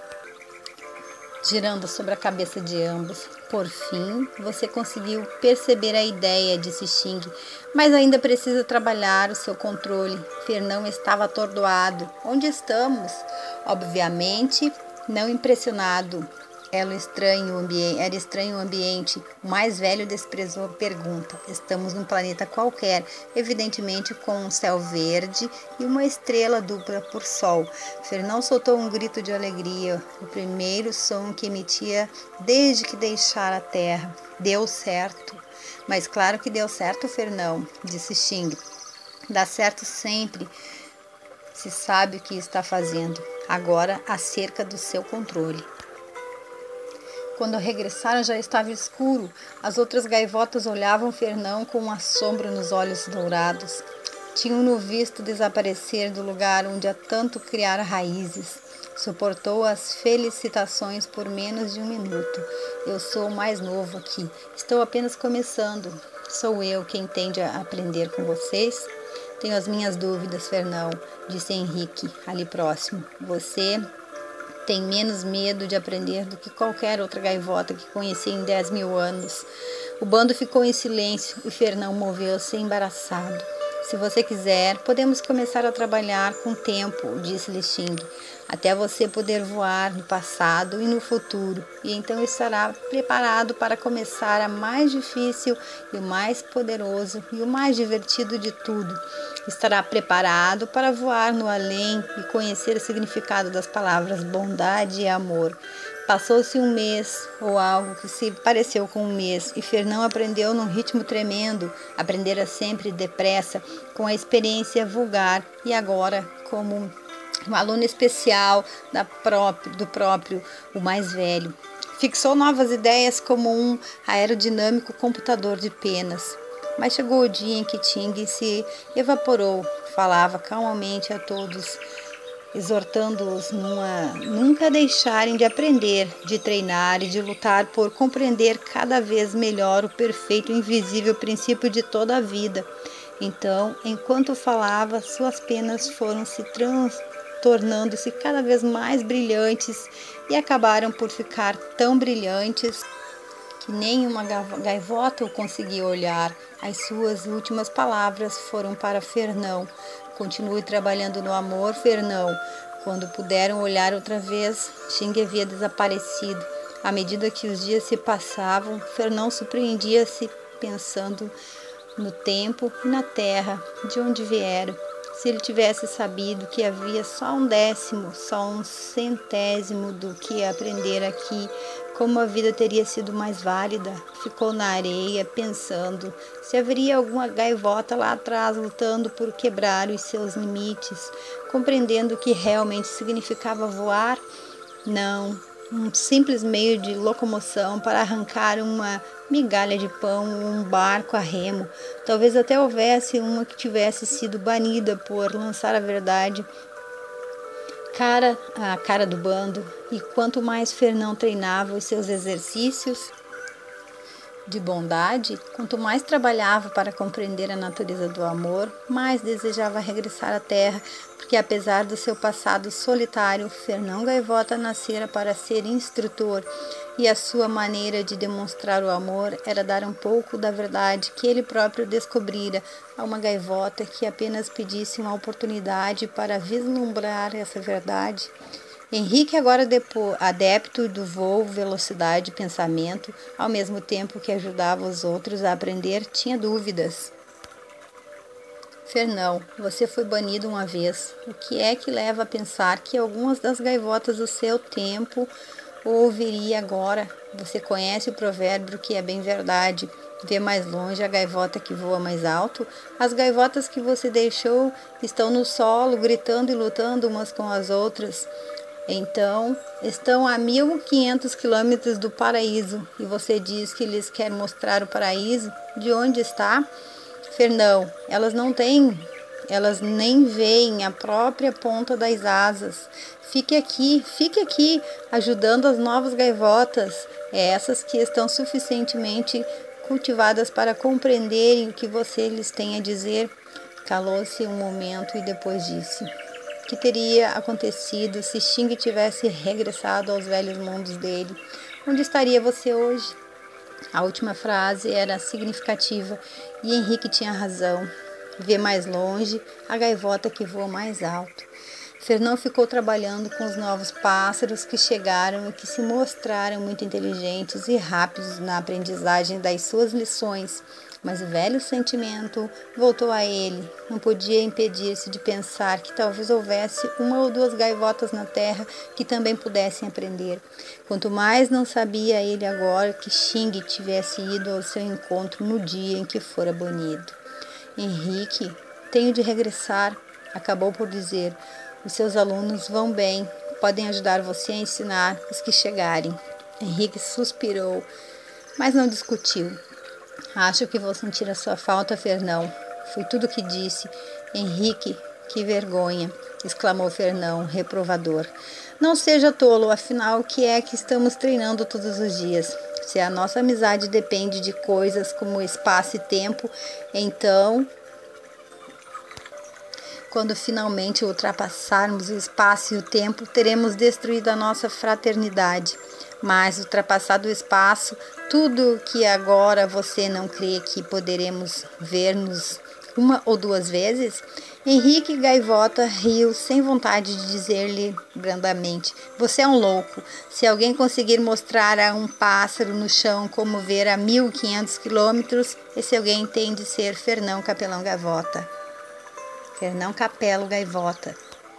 girando sobre a cabeça de ambos. Por fim, você conseguiu perceber a ideia, disse Xing, mas ainda precisa trabalhar o seu controle. Fernão estava atordoado. Onde estamos? Obviamente, não impressionado. Era estranho o ambiente. O mais velho desprezou a pergunta. Estamos num planeta qualquer, evidentemente com um céu verde e uma estrela dupla por sol. Fernão soltou um grito de alegria, o primeiro som que emitia desde que deixara a terra. Deu certo. Mas claro que deu certo, Fernão, disse Xing. Dá certo sempre. Se sabe o que está fazendo. Agora, acerca do seu controle. Quando regressaram já estava escuro. As outras gaivotas olhavam Fernão com um assombro nos olhos dourados. Tinham-no visto desaparecer do lugar onde há tanto criara raízes. Suportou as felicitações por menos de 1 minuto. Eu sou o mais novo aqui. Estou apenas começando. Sou eu quem tende a aprender com vocês? Tenho as minhas dúvidas, Fernão, disse Henrique, ali próximo. Você tem menos medo de aprender do que qualquer outra gaivota que conheci em 10.000 anos. O bando ficou em silêncio e Fernão moveu-se embaraçado. Se você quiser, podemos começar a trabalhar com o tempo, disse-lhe Xing, até você poder voar no passado e no futuro, e então estará preparado para começar a mais difícil e o mais poderoso e o mais divertido de tudo. Estará preparado para voar no além e conhecer o significado das palavras bondade e amor. Passou-se 1 mês, ou algo que se pareceu com 1 mês, e Fernão aprendeu num ritmo tremendo, aprendera sempre depressa, com a experiência vulgar, e agora, como um aluno especial do próprio, o mais velho. Fixou novas ideias como um aerodinâmico computador de penas. Mas chegou o dia em que Ting se evaporou, falava calmamente a todos, exortando-os nunca deixarem de aprender, de treinar e de lutar por compreender cada vez melhor o perfeito e invisível princípio de toda a vida. Então, enquanto falava, suas penas foram se tornando-se cada vez mais brilhantes e acabaram por ficar tão brilhantes que nenhuma gaivota o conseguia olhar. As suas últimas palavras foram para Fernão: continue trabalhando no amor, Fernão. Quando puderam olhar outra vez, Ting havia desaparecido. À medida que os dias se passavam, Fernão surpreendia-se pensando no tempo e na terra de onde vieram. Se ele tivesse sabido que havia só um décimo, só um centésimo do que aprender aqui, como a vida teria sido mais válida. Ficou na areia pensando se haveria alguma gaivota lá atrás lutando por quebrar os seus limites, compreendendo o que realmente significava voar. Não, um simples meio de locomoção para arrancar uma migalha de pão ou um barco a remo. Talvez até houvesse uma que tivesse sido banida por lançar a verdade a cara do bando. E quanto mais Fernão treinava os seus exercícios de bondade, quanto mais trabalhava para compreender a natureza do amor, mais desejava regressar à terra, porque apesar do seu passado solitário, Fernão Gaivota nascera para ser instrutor, e a sua maneira de demonstrar o amor era dar um pouco da verdade que ele próprio descobrira a uma gaivota que apenas pedisse uma oportunidade para vislumbrar essa verdade. Henrique, agora adepto do voo, velocidade e pensamento, ao mesmo tempo que ajudava os outros a aprender, tinha dúvidas. Fernão, você foi banido uma vez. O que é que leva a pensar que algumas das gaivotas do seu tempo o ouviria agora? Você conhece o provérbio que é bem verdade. Vê mais longe a gaivota que voa mais alto? As gaivotas que você deixou estão no solo, gritando e lutando umas com as outras. Então, estão a 1.500 quilômetros do paraíso e você diz que lhes quer mostrar o paraíso? De onde está? Fernão, elas nem veem a própria ponta das asas. Fique aqui, ajudando as novas gaivotas, essas que estão suficientemente cultivadas para compreenderem o que você lhes tem a dizer. Calou-se um momento e depois disse: o que teria acontecido se Ting tivesse regressado aos velhos mundos dele? Onde estaria você hoje? A última frase era significativa e Henrique tinha razão. Vê mais longe a gaivota que voa mais alto. Fernão ficou trabalhando com os novos pássaros que chegaram e que se mostraram muito inteligentes e rápidos na aprendizagem das suas lições. Mas o velho sentimento voltou a ele. Não podia impedir-se de pensar que talvez houvesse uma ou duas gaivotas na terra que também pudessem aprender. Quanto mais não sabia ele agora que Ting tivesse ido ao seu encontro no dia em que fora banido. Henrique, tenho de regressar, acabou por dizer. Os seus alunos vão bem, podem ajudar você a ensinar os que chegarem. Henrique suspirou, mas não discutiu. Acho que vou sentir a sua falta, Fernão. Foi tudo o que disse. Henrique, que vergonha, exclamou Fernão, reprovador. Não seja tolo, afinal, o que é que estamos treinando todos os dias? Se a nossa amizade depende de coisas como espaço e tempo, então, quando finalmente ultrapassarmos o espaço e o tempo, teremos destruído a nossa fraternidade. Mas, ultrapassado o espaço, tudo que agora você não crê que poderemos ver-nos uma ou duas vezes? Henrique Gaivota riu sem vontade de dizer-lhe brandamente: você é um louco. Se alguém conseguir mostrar a um pássaro no chão como ver a 1.500 quilômetros, esse alguém tem de ser Fernão Capelão Gaivota. Fernão Capelo Gaivota.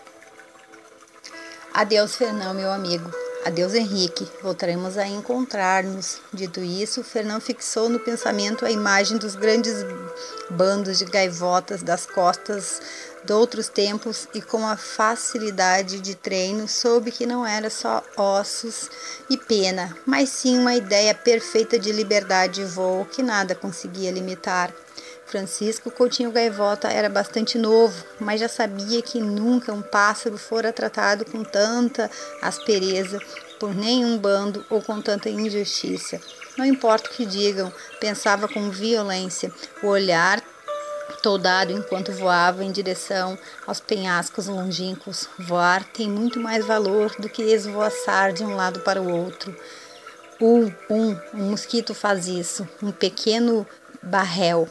Adeus, Fernão, meu amigo. Adeus, Henrique. Voltaremos a encontrar-nos. Dito isso, Fernão fixou no pensamento a imagem dos grandes bandos de gaivotas das costas de outros tempos e com a facilidade de treino soube que não era só ossos e pena, mas sim uma ideia perfeita de liberdade e voo que nada conseguia limitar. Francisco Coutinho Gaivota era bastante novo, mas já sabia que nunca um pássaro fora tratado com tanta aspereza por nenhum bando ou com tanta injustiça. Não importa o que digam, pensava com violência, o olhar toldado enquanto voava em direção aos penhascos longínquos. Voar tem muito mais valor do que esvoaçar de um lado para o outro. Um mosquito faz isso, um pequeno barrel.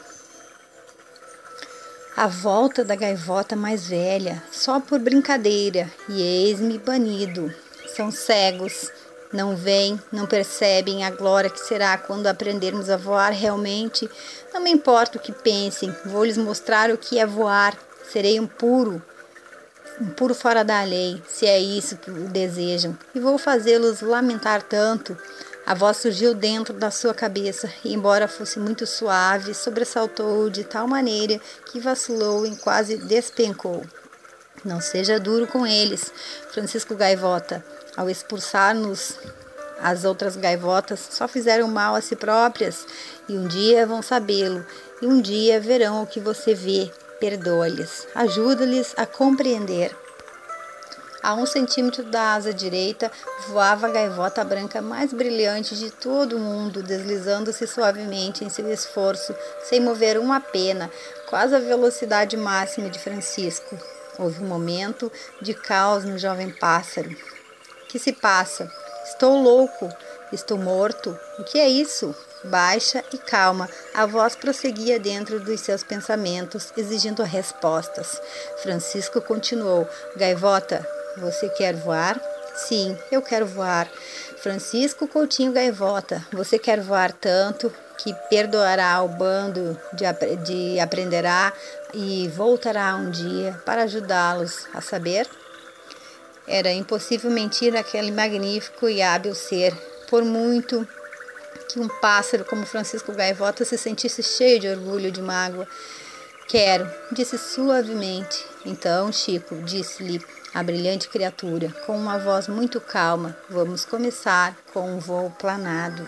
A volta da gaivota mais velha, só por brincadeira, e eis-me banido. São cegos, não veem, não percebem a glória que será quando aprendermos a voar realmente. Não me importa o que pensem, vou lhes mostrar o que é voar. Serei um puro fora da lei, se é isso que desejam, e vou fazê-los lamentar tanto. A voz surgiu dentro da sua cabeça e, embora fosse muito suave, sobressaltou de tal maneira que vacilou e quase despencou. Não seja duro com eles, Francisco Gaivota. Ao expulsar-nos, as outras gaivotas só fizeram mal a si próprias, e um dia vão sabê-lo, e um dia verão o que você vê. Perdoa-lhes, ajuda-lhes a compreender. A 1 centímetro da asa direita voava a gaivota branca mais brilhante de todo o mundo, deslizando-se suavemente em seu esforço, sem mover uma pena, quase a velocidade máxima de Francisco. Houve um momento de caos no jovem pássaro. Que se passa? Estou louco? Estou morto? O que é isso? Baixa e calma, a voz prosseguia dentro dos seus pensamentos, exigindo respostas. Francisco continuou: Gaivota, você quer voar? Sim, eu quero voar. Francisco Coutinho Gaivota, você quer voar tanto que perdoará o bando de aprenderá e voltará um dia para ajudá-los a saber? Era impossível mentir àquele magnífico e hábil ser, por muito que um pássaro como Francisco Gaivota se sentisse cheio de orgulho e de mágoa. Quero, disse suavemente. Então, Chico, disse-lhe a brilhante criatura, com uma voz muito calma, vamos começar com um voo planado.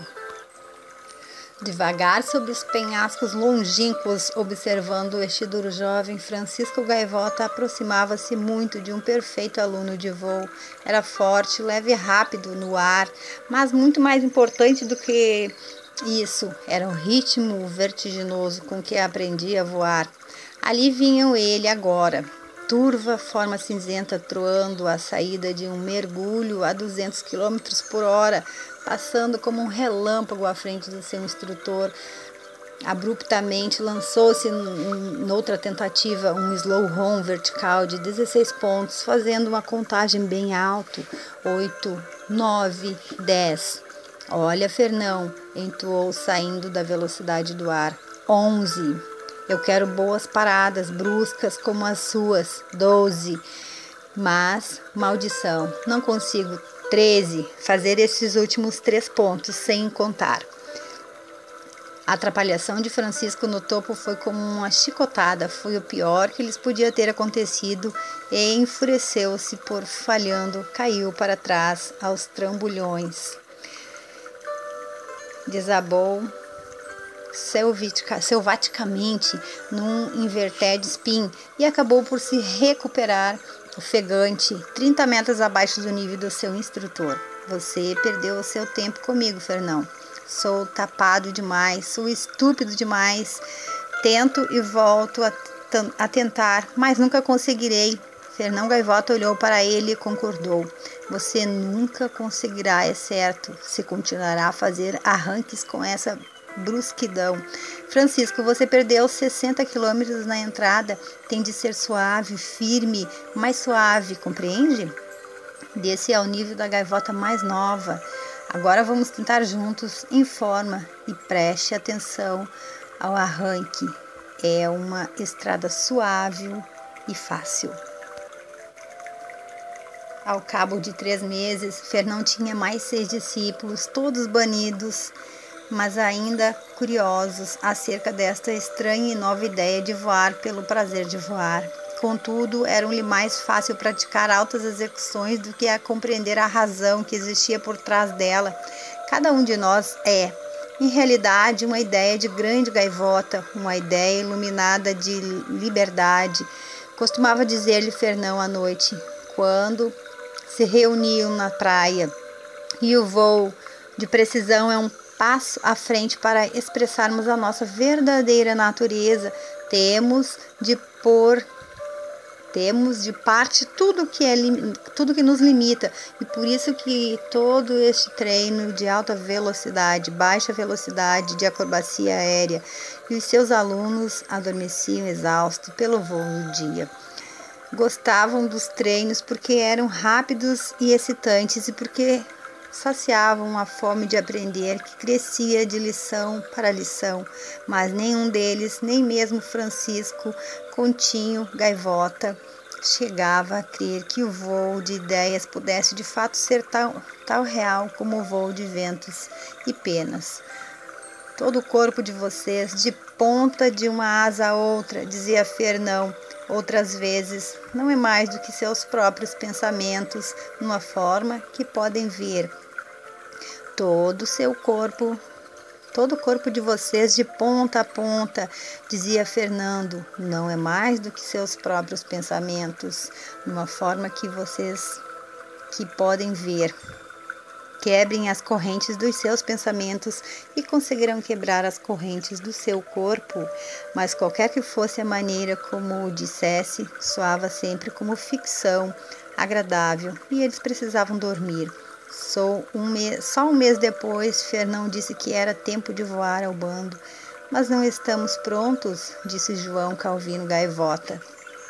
Devagar sobre os penhascos longínquos, observando este duro jovem, Francisco Gaivota aproximava-se muito de um perfeito aluno de voo. Era forte, leve e rápido no ar, mas muito mais importante do que isso, era o ritmo vertiginoso com que aprendia a voar. Ali vinham ele agora, turva forma cinzenta troando a saída de um mergulho a 200 km por hora, passando como um relâmpago à frente do seu instrutor. Abruptamente lançou-se noutra tentativa um slow-home vertical de 16 pontos, fazendo uma contagem bem alto. 8, 9, 10. Olha, Fernão, entoou saindo da velocidade do ar. 11. Eu quero boas paradas, bruscas como as suas. 12. Mas, maldição, não consigo. 13. Fazer esses últimos 3 pontos, sem contar. A atrapalhação de Francisco no topo foi como uma chicotada. Foi o pior que lhes podia ter acontecido e enfureceu-se por falhando, caiu para trás aos trambolhões. Desabou selvaticamente num inverted spin e acabou por se recuperar ofegante, 30 metros abaixo do nível do seu instrutor. Você perdeu o seu tempo comigo, Fernão. Sou tapado demais, sou estúpido demais. Tento e volto a tentar, mas nunca conseguirei. Fernão Gaivota olhou para ele e concordou. Você nunca conseguirá, é certo. Se continuará a fazer arranques com essa brusquidão. Francisco, você perdeu 60 quilômetros na entrada. Tem de ser suave, firme, mais suave, compreende? Desce ao nível da gaivota mais nova. Agora vamos tentar juntos, em forma, e preste atenção ao arranque. É uma estrada suave e fácil. Ao cabo de 3 meses, Fernão tinha mais 6 discípulos, todos banidos, mas ainda curiosos acerca desta estranha e nova ideia de voar pelo prazer de voar. Contudo, era-lhe mais fácil praticar altas execuções do que a compreender a razão que existia por trás dela. Cada um de nós é, Em realidade, uma ideia de grande gaivota, uma ideia iluminada de liberdade, costumava dizer-lhe Fernão à noite, quando se reuniam na praia. E o voo de precisão é um passo à frente para expressarmos a nossa verdadeira natureza. Temos de parte tudo que nos limita, e por isso que todo este treino de alta velocidade, baixa velocidade, de acrobacia aérea, e os seus alunos adormeciam exaustos pelo voo do dia. Gostavam dos treinos porque eram rápidos e excitantes e porque saciavam a fome de aprender que crescia de lição para lição, mas nenhum deles, nem mesmo Francisco Continho Gaivota, chegava a crer que o voo de ideias pudesse de fato ser tal real como o voo de ventos e penas. Todo o corpo de vocês, de ponta de uma asa a outra, dizia Fernão, outras vezes, não é mais do que seus próprios pensamentos, numa forma que podem ver. Todo o corpo de vocês de ponta a ponta, dizia Fernando, não é mais do que seus próprios pensamentos, numa forma que vocês que podem ver. Quebrem as correntes dos seus pensamentos e conseguirão quebrar as correntes do seu corpo, mas qualquer que fosse a maneira como o dissesse, soava sempre como ficção agradável e eles precisavam dormir. Só um mês depois, Fernão disse que era tempo de voar ao bando. Mas não estamos prontos, disse João Calvino Gaivota.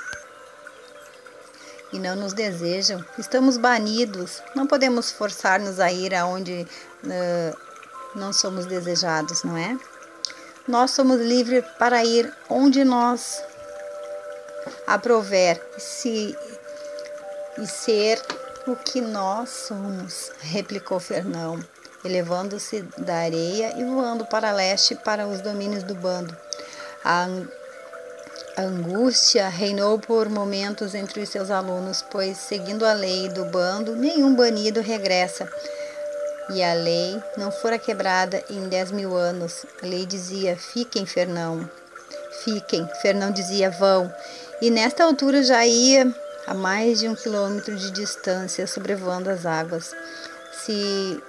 E não nos desejam. Estamos banidos. Não podemos forçar-nos a ir aonde não somos desejados, não é? Nós somos livres para ir onde nós aprouver e ser o que nós somos, replicou Fernão, elevando-se da areia e voando para leste para os domínios do bando. A angústia reinou por momentos entre os seus alunos, pois, seguindo a lei do bando, nenhum banido regressa. E a lei não fora quebrada em 10.000 anos. A lei dizia, fiquem, Fernão. Fiquem. Fernão dizia, vão. E nesta altura já ia a mais de 1 quilômetro de distância, sobrevoando as águas. Se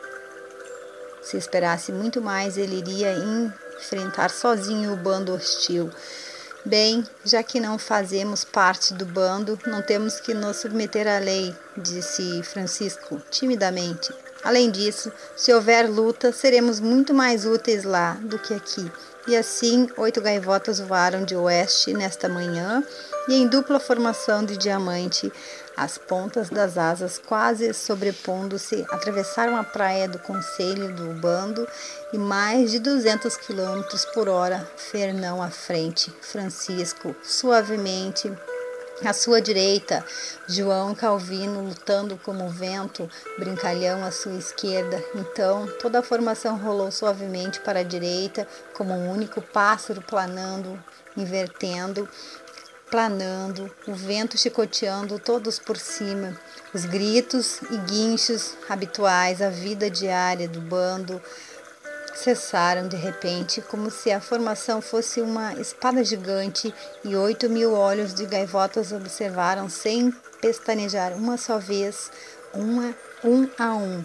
esperasse muito mais, ele iria enfrentar sozinho o bando hostil. Bem, já que não fazemos parte do bando, não temos que nos submeter à lei, disse Francisco, timidamente. Além disso, se houver luta, seremos muito mais úteis lá do que aqui. E assim, 8 gaivotas voaram de oeste nesta manhã e em dupla formação de diamante, as pontas das asas quase sobrepondo-se, atravessaram a praia do conselho do bando e mais de 200 km por hora, Fernão à frente, Francisco suavemente à sua direita, João Calvino lutando como o vento, Brincalhão à sua esquerda. Então, toda a formação rolou suavemente para a direita, como um único pássaro planando, invertendo, planando, o vento chicoteando todos por cima. Os gritos e guinchos habituais à vida diária do bando cessaram de repente, como se a formação fosse uma espada gigante, e 8.000 olhos de gaivotas observaram sem pestanejar uma só vez, um a um.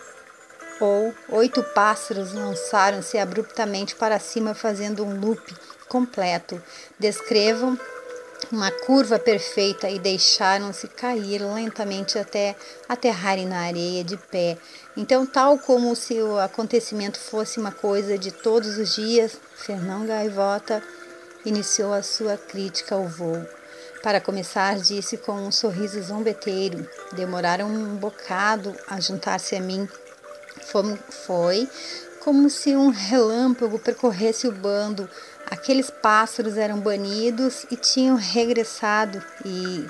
Ou 8 pássaros lançaram-se abruptamente para cima, fazendo um loop completo. Descrevam uma curva perfeita e deixaram-se cair lentamente até aterrarem na areia de pé. Então, tal como se o acontecimento fosse uma coisa de todos os dias, Fernão Gaivota iniciou a sua crítica ao voo. Para começar, disse com um sorriso zombeteiro, demoraram um bocado a juntar-se a mim. Foi como se um relâmpago percorresse o bando. Aqueles pássaros eram banidos e tinham regressado, e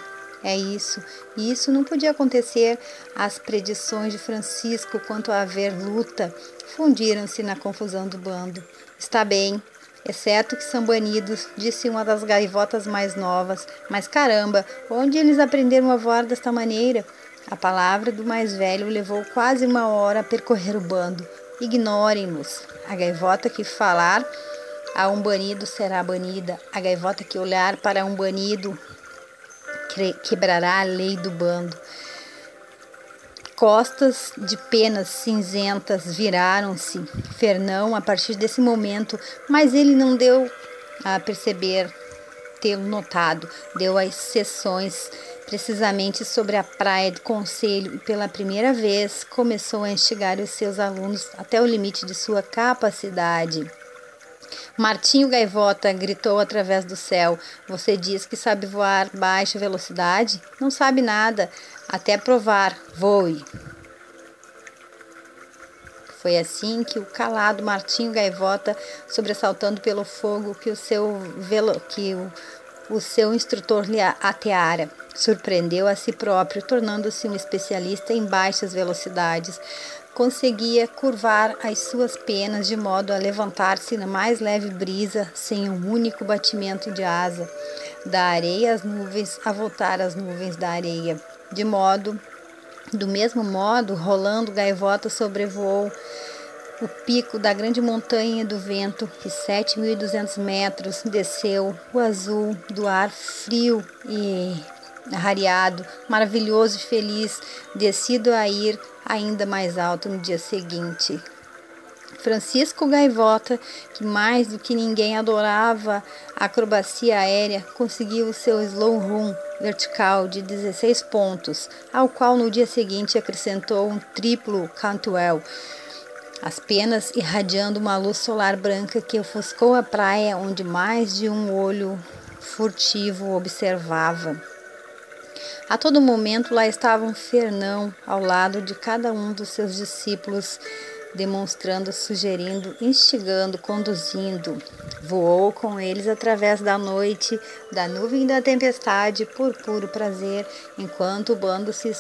isso não podia acontecer. As predições de Francisco quanto a haver luta fundiram-se na confusão do bando. Está bem, exceto que são banidos, disse uma das gaivotas mais novas. Mas caramba, onde eles aprenderam a voar desta maneira? A palavra do mais velho levou quase 1 hora a percorrer o bando. ignorem-nos. A gaivota que falar a um banido será banida. A gaivota que olhar para um banido quebrará a lei do bando. Costas de penas cinzentas viraram-se Fernão a partir desse momento, mas ele não deu a perceber tê-lo notado. Deu as sessões precisamente sobre a praia de Conselho e pela primeira vez começou a instigar os seus alunos até o limite de sua capacidade. Martinho Gaivota gritou através do céu: você diz que sabe voar baixa velocidade? Não sabe nada, até provar, voe. Foi assim que o calado Martinho Gaivota, sobressaltando pelo fogo que o seu instrutor lhe ateara, surpreendeu a si próprio, tornando-se um especialista em baixas velocidades. Conseguia curvar as suas penas de modo a levantar-se na mais leve brisa, sem um único batimento de asa, da areia às nuvens, a voltar às nuvens da areia. Do mesmo modo, rolando, Gaivota sobrevoou o pico da grande montanha do vento e 7.200 metros desceu o azul do ar frio e rareado, maravilhoso e feliz, descido a ir ainda mais alto no dia seguinte. Francisco Gaivota, que mais do que ninguém adorava a acrobacia aérea, conseguiu o seu slow run vertical de 16 pontos, ao qual no dia seguinte acrescentou um triplo Cantwell, as penas irradiando uma luz solar branca que ofuscou a praia onde mais de um olho furtivo observava. A todo momento lá estava um Fernão ao lado de cada um dos seus discípulos, demonstrando, sugerindo, instigando, conduzindo. Voou com eles através da noite, da nuvem e da tempestade, por puro prazer, enquanto o bando se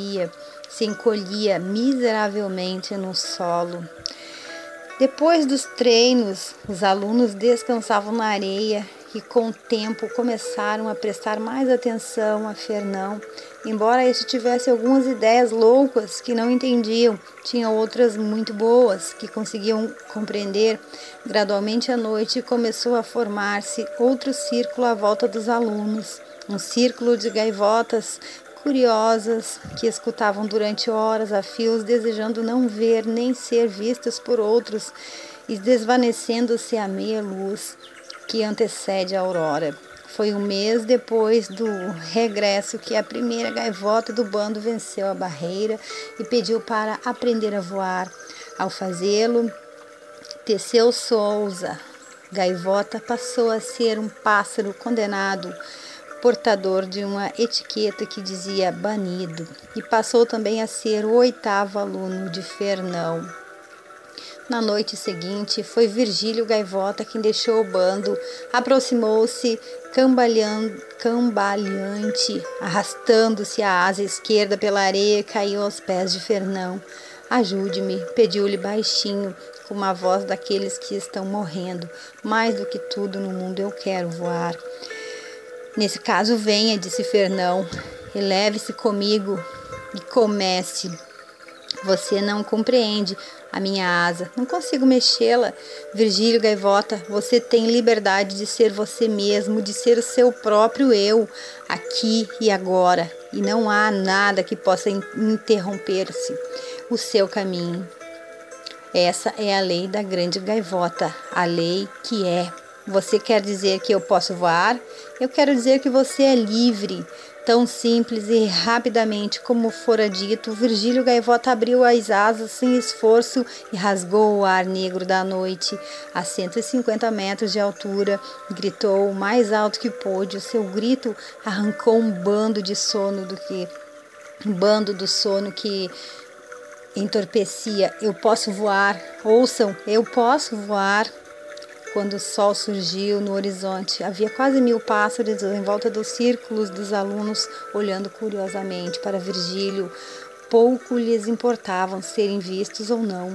encolhia miseravelmente no solo. Depois dos treinos, os alunos descansavam na areia e com o tempo começaram a prestar mais atenção a Fernão. Embora este tivesse algumas ideias loucas que não entendiam, tinha outras muito boas que conseguiam compreender. Gradualmente à noite começou a formar-se outro círculo à volta dos alunos, um círculo de gaivotas curiosas que escutavam durante horas a fios, desejando não ver nem ser vistas por outros e desvanecendo-se à meia luz que antecede a aurora. Foi um mês depois do regresso que a primeira gaivota do bando venceu a barreira e pediu para aprender a voar. Ao fazê-lo, Teseu Souza Gaivota passou a ser um pássaro condenado, portador de uma etiqueta que dizia banido, e passou também a ser o 8º aluno de Fernão. Na noite seguinte, foi Virgílio Gaivota quem deixou o bando, aproximou-se cambaleante, arrastando-se a asa esquerda pela areia e caiu aos pés de Fernão. Ajude-me, pediu-lhe baixinho, com uma voz daqueles que estão morrendo. Mais do que tudo no mundo eu quero voar. Nesse caso venha, disse Fernão, eleve-se comigo e comece. Você não compreende a minha asa, não consigo mexê-la. Virgílio Gaivota, você tem liberdade de ser você mesmo, de ser o seu próprio eu, aqui e agora, e não há nada que possa interromper-se o seu caminho. Essa é a lei da grande gaivota, a lei que é. Você quer dizer que eu posso voar? Eu quero dizer que você é livre. Tão simples e rapidamente como fora dito, Virgílio Gaivota abriu as asas sem esforço e rasgou o ar negro da noite. A 150 metros de altura, gritou o mais alto que pôde. O seu grito arrancou um bando do sono que entorpecia. Eu posso voar. Ouçam, eu posso voar. Quando o sol surgiu no horizonte, havia quase 1000 pássaros em volta dos círculos dos alunos, olhando curiosamente para Virgílio. Pouco lhes importavam serem vistos ou não.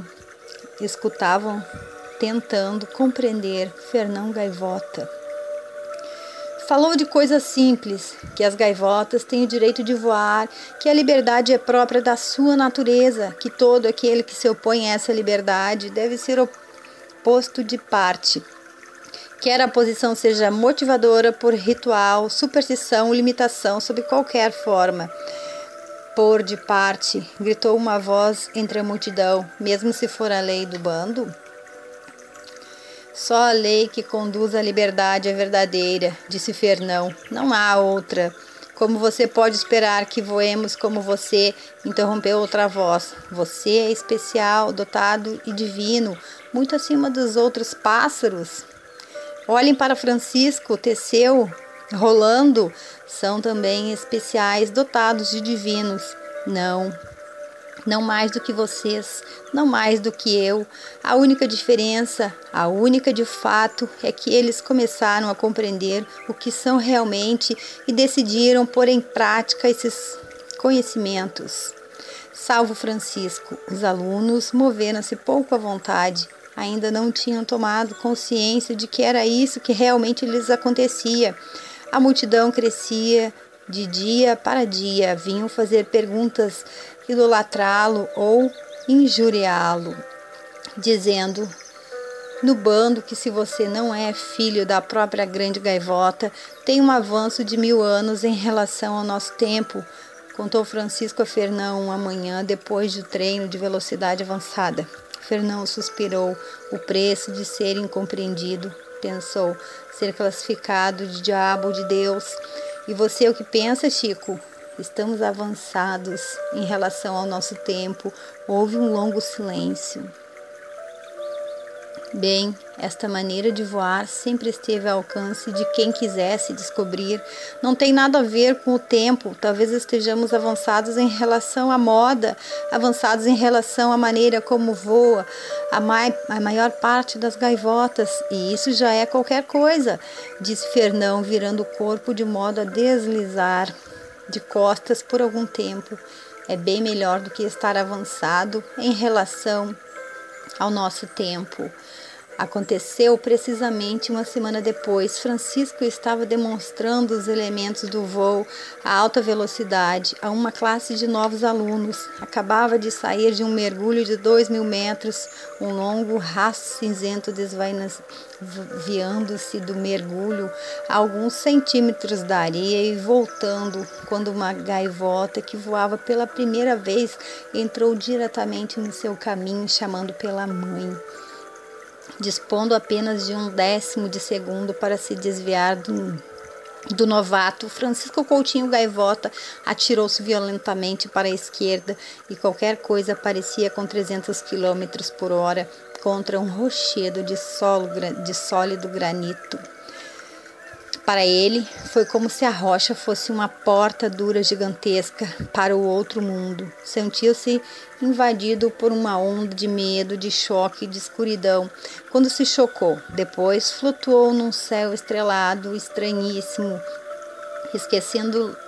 Escutavam, tentando compreender Fernão Gaivota. Falou de coisas simples, que as gaivotas têm o direito de voar, que a liberdade é própria da sua natureza, que todo aquele que se opõe a essa liberdade deve ser posto de parte. Quer a posição seja motivadora por ritual, superstição ou limitação sob qualquer forma. Pôr de parte, gritou uma voz entre a multidão, mesmo se for a lei do bando. Só a lei que conduz à liberdade é verdadeira, disse Fernão. Não há outra. Como você pode esperar que voemos como você? Interrompeu outra voz. Você é especial, dotado e divino, muito acima dos outros pássaros. Olhem para Francisco, Teseu, Rolando. São também especiais, dotados de divinos. Não mais do que vocês, não mais do que eu. A única diferença, a única de fato, é que eles começaram a compreender o que são realmente e decidiram pôr em prática esses conhecimentos. Salvo Francisco, os alunos moveram-se pouco à vontade. Ainda não tinham tomado consciência de que era isso que realmente lhes acontecia. A multidão crescia de dia para dia, vinham fazer perguntas, idolatrá-lo ou injuriá-lo, dizendo no bando que se você não é filho da própria grande gaivota, tem um avanço de 1000 anos em relação ao nosso tempo, contou Francisco a Fernão uma manhã depois do treino de velocidade avançada. Fernão suspirou. O preço de ser incompreendido, pensou, ser classificado de diabo ou de Deus. E você o que pensa, Chico? Estamos avançados em relação ao nosso tempo. Houve um longo silêncio. Bem, esta maneira de voar sempre esteve ao alcance de quem quisesse descobrir. Não tem nada a ver com o tempo. Talvez estejamos avançados em relação à moda, avançados em relação à maneira como voa a maior parte das gaivotas. E isso já é qualquer coisa, disse Fernão, virando o corpo de modo a deslizar de costas por algum tempo. É bem melhor do que estar avançado em relação ao nosso tempo. Aconteceu precisamente uma semana depois. Francisco estava demonstrando os elementos do voo a alta velocidade a uma classe de novos alunos. Acabava de sair de um mergulho de 2.000 metros, um longo rastro cinzento desviando-se do mergulho a alguns centímetros da areia e voltando, quando uma gaivota que voava pela primeira vez entrou diretamente no seu caminho, chamando pela mãe. Dispondo apenas de 1/10 de segundo para se desviar do novato, Francisco Coutinho Gaivota atirou-se violentamente para a esquerda e qualquer coisa parecia com 300 km por hora contra um rochedo de sólido granito. Para ele, foi como se a rocha fosse uma porta dura gigantesca para o outro mundo. Sentiu-se invadido por uma onda de medo, de choque e de escuridão, quando se chocou. Depois flutuou num céu estrelado, estranhíssimo, esquecendo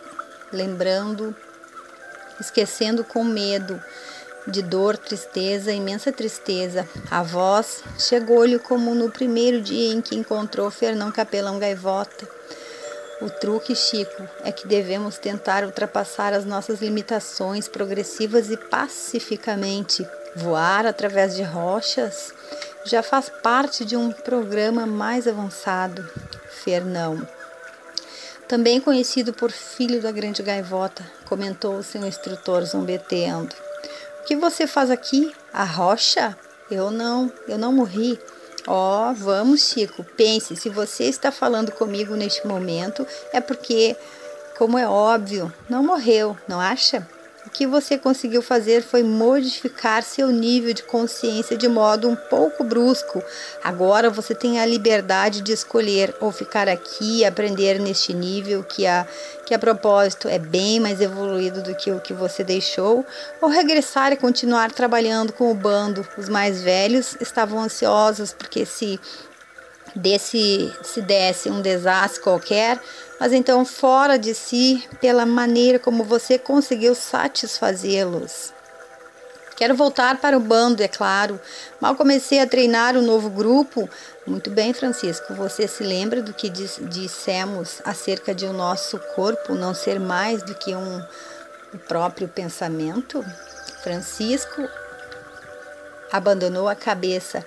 com medo, de dor, tristeza, imensa tristeza. A voz chegou-lhe como no primeiro dia em que encontrou Fernão Capelão Gaivota. O truque, Chico, é que devemos tentar ultrapassar as nossas limitações progressivas e pacificamente. Voar através de rochas já faz parte de um programa mais avançado. Fernão, também conhecido por filho da grande gaivota, comentou o seu instrutor zombeteando. O que você faz aqui? A rocha? Eu não morri. Oh, vamos, Chico, pense, se você está falando comigo neste momento, é porque, como é óbvio, não morreu, não acha? O que você conseguiu fazer foi modificar seu nível de consciência de modo um pouco brusco. Agora você tem a liberdade de escolher ou ficar aqui e aprender neste nível que a propósito é bem mais evoluído do que o que você deixou, ou regressar e continuar trabalhando com o bando. Os mais velhos estavam ansiosos porque se desse um desastre qualquer, mas então fora de si pela maneira como você conseguiu satisfazê-los. Quero voltar para o bando, é claro. Mal comecei a treinar o novo grupo. Muito bem, Francisco, você se lembra do que dissemos acerca de o nosso corpo não ser mais do que o próprio pensamento? Francisco abanou a cabeça,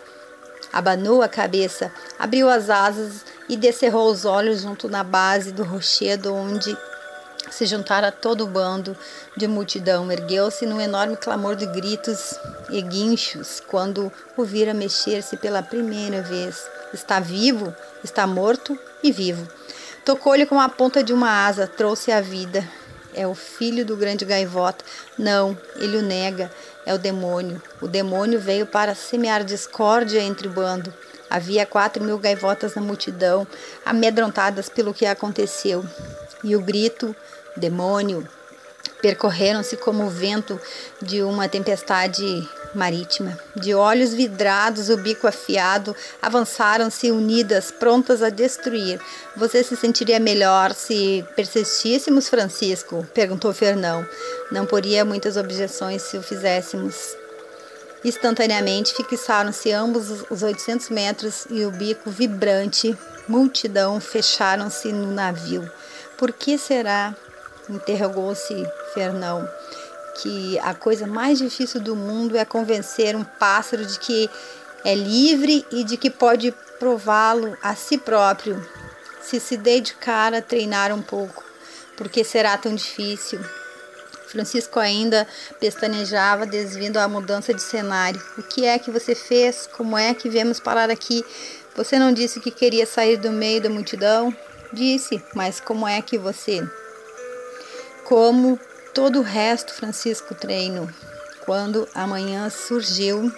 abriu as asas e descerrou os olhos junto na base do rochedo onde se juntara todo o bando de multidão. Ergueu-se num enorme clamor de gritos e guinchos quando o vira mexer-se pela primeira vez. Está vivo, está morto e vivo. Tocou-lhe com a ponta de uma asa, trouxe a vida. É o filho do grande gaivota. Não, ele o nega. É o demônio. O demônio veio para semear discórdia entre o bando. Havia 4.000 gaivotas na multidão, amedrontadas pelo que aconteceu. E o grito, demônio, percorreram-se como o vento de uma tempestade marítima. De olhos vidrados, o bico afiado, avançaram-se unidas, prontas a destruir. Você se sentiria melhor se persistíssemos, Francisco? Perguntou Fernão. Não poria muitas objeções se o fizéssemos. Instantaneamente fixaram-se ambos os 800 metros e o bico vibrante, multidão, fecharam-se no navio. Por que será? Interrogou-se Fernão, que a coisa mais difícil do mundo é convencer um pássaro de que é livre e de que pode prová-lo a si próprio, se dedicar a treinar um pouco. Por que será tão difícil? Francisco ainda pestanejava, desviando a mudança de cenário. O que é que você fez? Como é que viemos parar aqui? Você não disse que queria sair do meio da multidão? Disse, mas como é que você... Como todo o resto, Francisco, treino. Quando a manhã surgiu,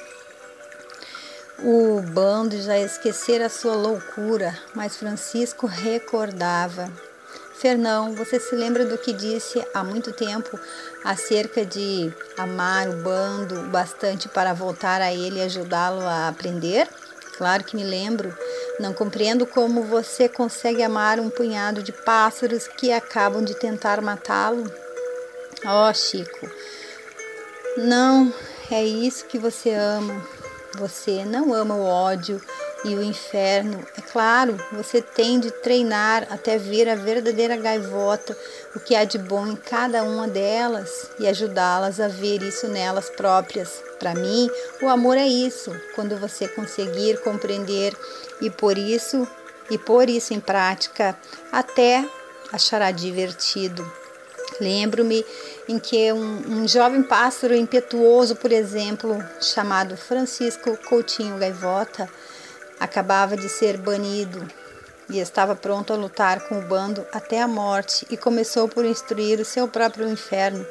o bando já esquecera a sua loucura, mas Francisco recordava. Fernão, você se lembra do que disse há muito tempo acerca de amar o bando o bastante para voltar a ele e ajudá-lo a aprender? Claro que me lembro. Não compreendo como você consegue amar um punhado de pássaros que acabam de tentar matá-lo. Oh, Chico, não é isso que você ama. Você não ama o ódio e o inferno. É claro, você tem de treinar até ver a verdadeira gaivota, o que há de bom em cada uma delas e ajudá-las a ver isso nelas próprias. Para mim, o amor é isso, quando você conseguir compreender e pôr isso em prática, até achará divertido. Lembro-me em que um jovem pássaro impetuoso, por exemplo, chamado Francisco Coutinho Gaivota, acabava de ser banido e estava pronto a lutar com o bando até a morte e começou por construir o seu próprio inferno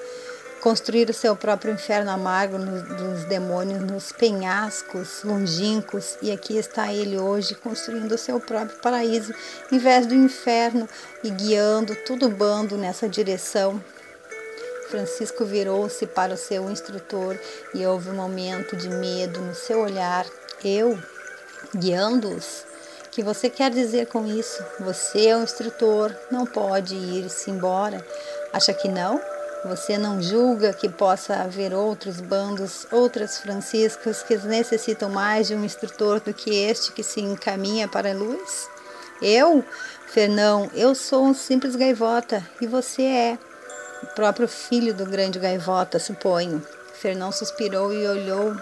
amargo dos demônios nos penhascos longínquos, e aqui está ele hoje construindo o seu próprio paraíso em vez do inferno e guiando todo o bando nessa direção. Francisco virou-se para o seu instrutor e houve um momento de medo no seu olhar. Eu? Guiando-os? O que você quer dizer com isso? Você é o instrutor, não pode ir-se embora. Acha que não? Você não julga que possa haver outros bandos, outras franciscas que necessitam mais de um instrutor do que este que se encaminha para a luz? Eu? Fernão, eu sou um simples gaivota e você é o próprio filho do grande gaivota, suponho. Fernão suspirou e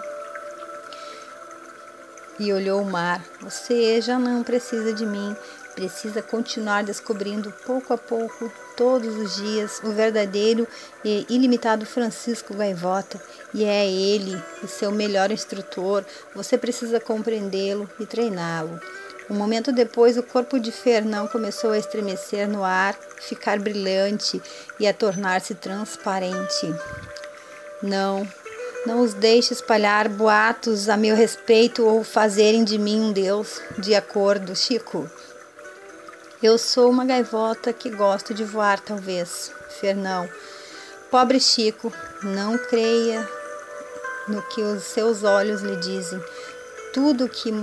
olhou o mar. Você já não precisa de mim. Precisa continuar descobrindo pouco a pouco, todos os dias, o verdadeiro e ilimitado Francisco Gaivota. E é ele o seu melhor instrutor. Você precisa compreendê-lo e treiná-lo. Um momento depois, o corpo de Fernão começou a estremecer no ar, ficar brilhante e a tornar-se transparente. Não os deixe espalhar boatos a meu respeito ou fazerem de mim um deus. De acordo, Chico. Eu sou uma gaivota que gosto de voar, talvez. Fernão. Pobre Chico, não creia no que os seus olhos lhe dizem. Tudo que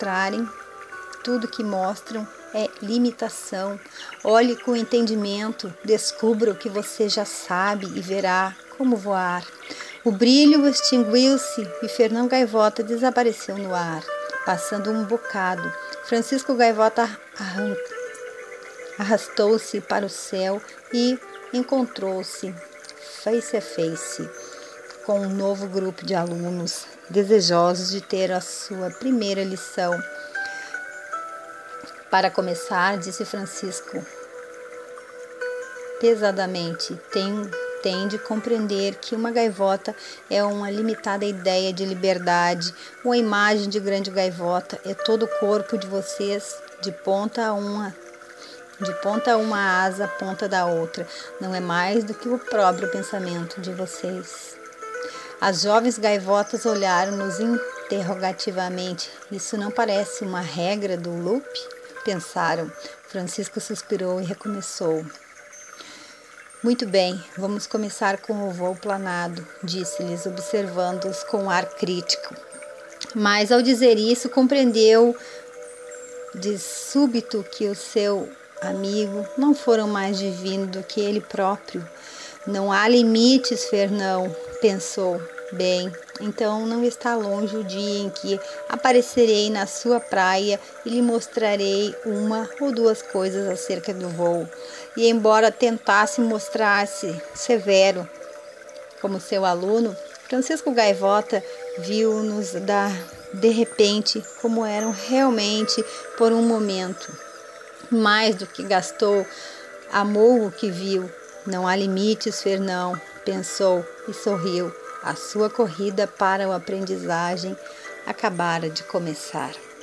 mostram é limitação. Olhe com entendimento, descubra o que você já sabe e verá como voar. O brilho extinguiu-se e Fernão Gaivota desapareceu no ar. Passando um bocado, Francisco Gaivota arrastou-se para o céu e encontrou-se face a face com um novo grupo de alunos, desejosos de ter a sua primeira lição. Para começar, disse Francisco pesadamente, tem de compreender que uma gaivota é uma limitada ideia de liberdade. Uma imagem de grande gaivota é todo o corpo de vocês, de ponta a uma asa, ponta da outra. Não é mais do que o próprio pensamento de vocês. As jovens gaivotas olharam-nos interrogativamente. Isso não parece uma regra do loop? Pensaram. Francisco suspirou e recomeçou. Muito bem, vamos começar com o voo planado, disse-lhes, observando-os com ar crítico. Mas ao dizer isso, compreendeu de súbito que o seu amigo não fora mais divino do que ele próprio. Não há limites, Fernão, pensou. Bem, então não está longe o dia em que aparecerei na sua praia e lhe mostrarei uma ou duas coisas acerca do voo. E embora tentasse mostrar-se severo como seu aluno, Francisco Gaivota viu-nos de repente como eram realmente por um momento. Mais do que gastou, amou o que viu. Não há limites, Fernão, pensou e sorriu. A sua corrida para a aprendizagem acabara de começar.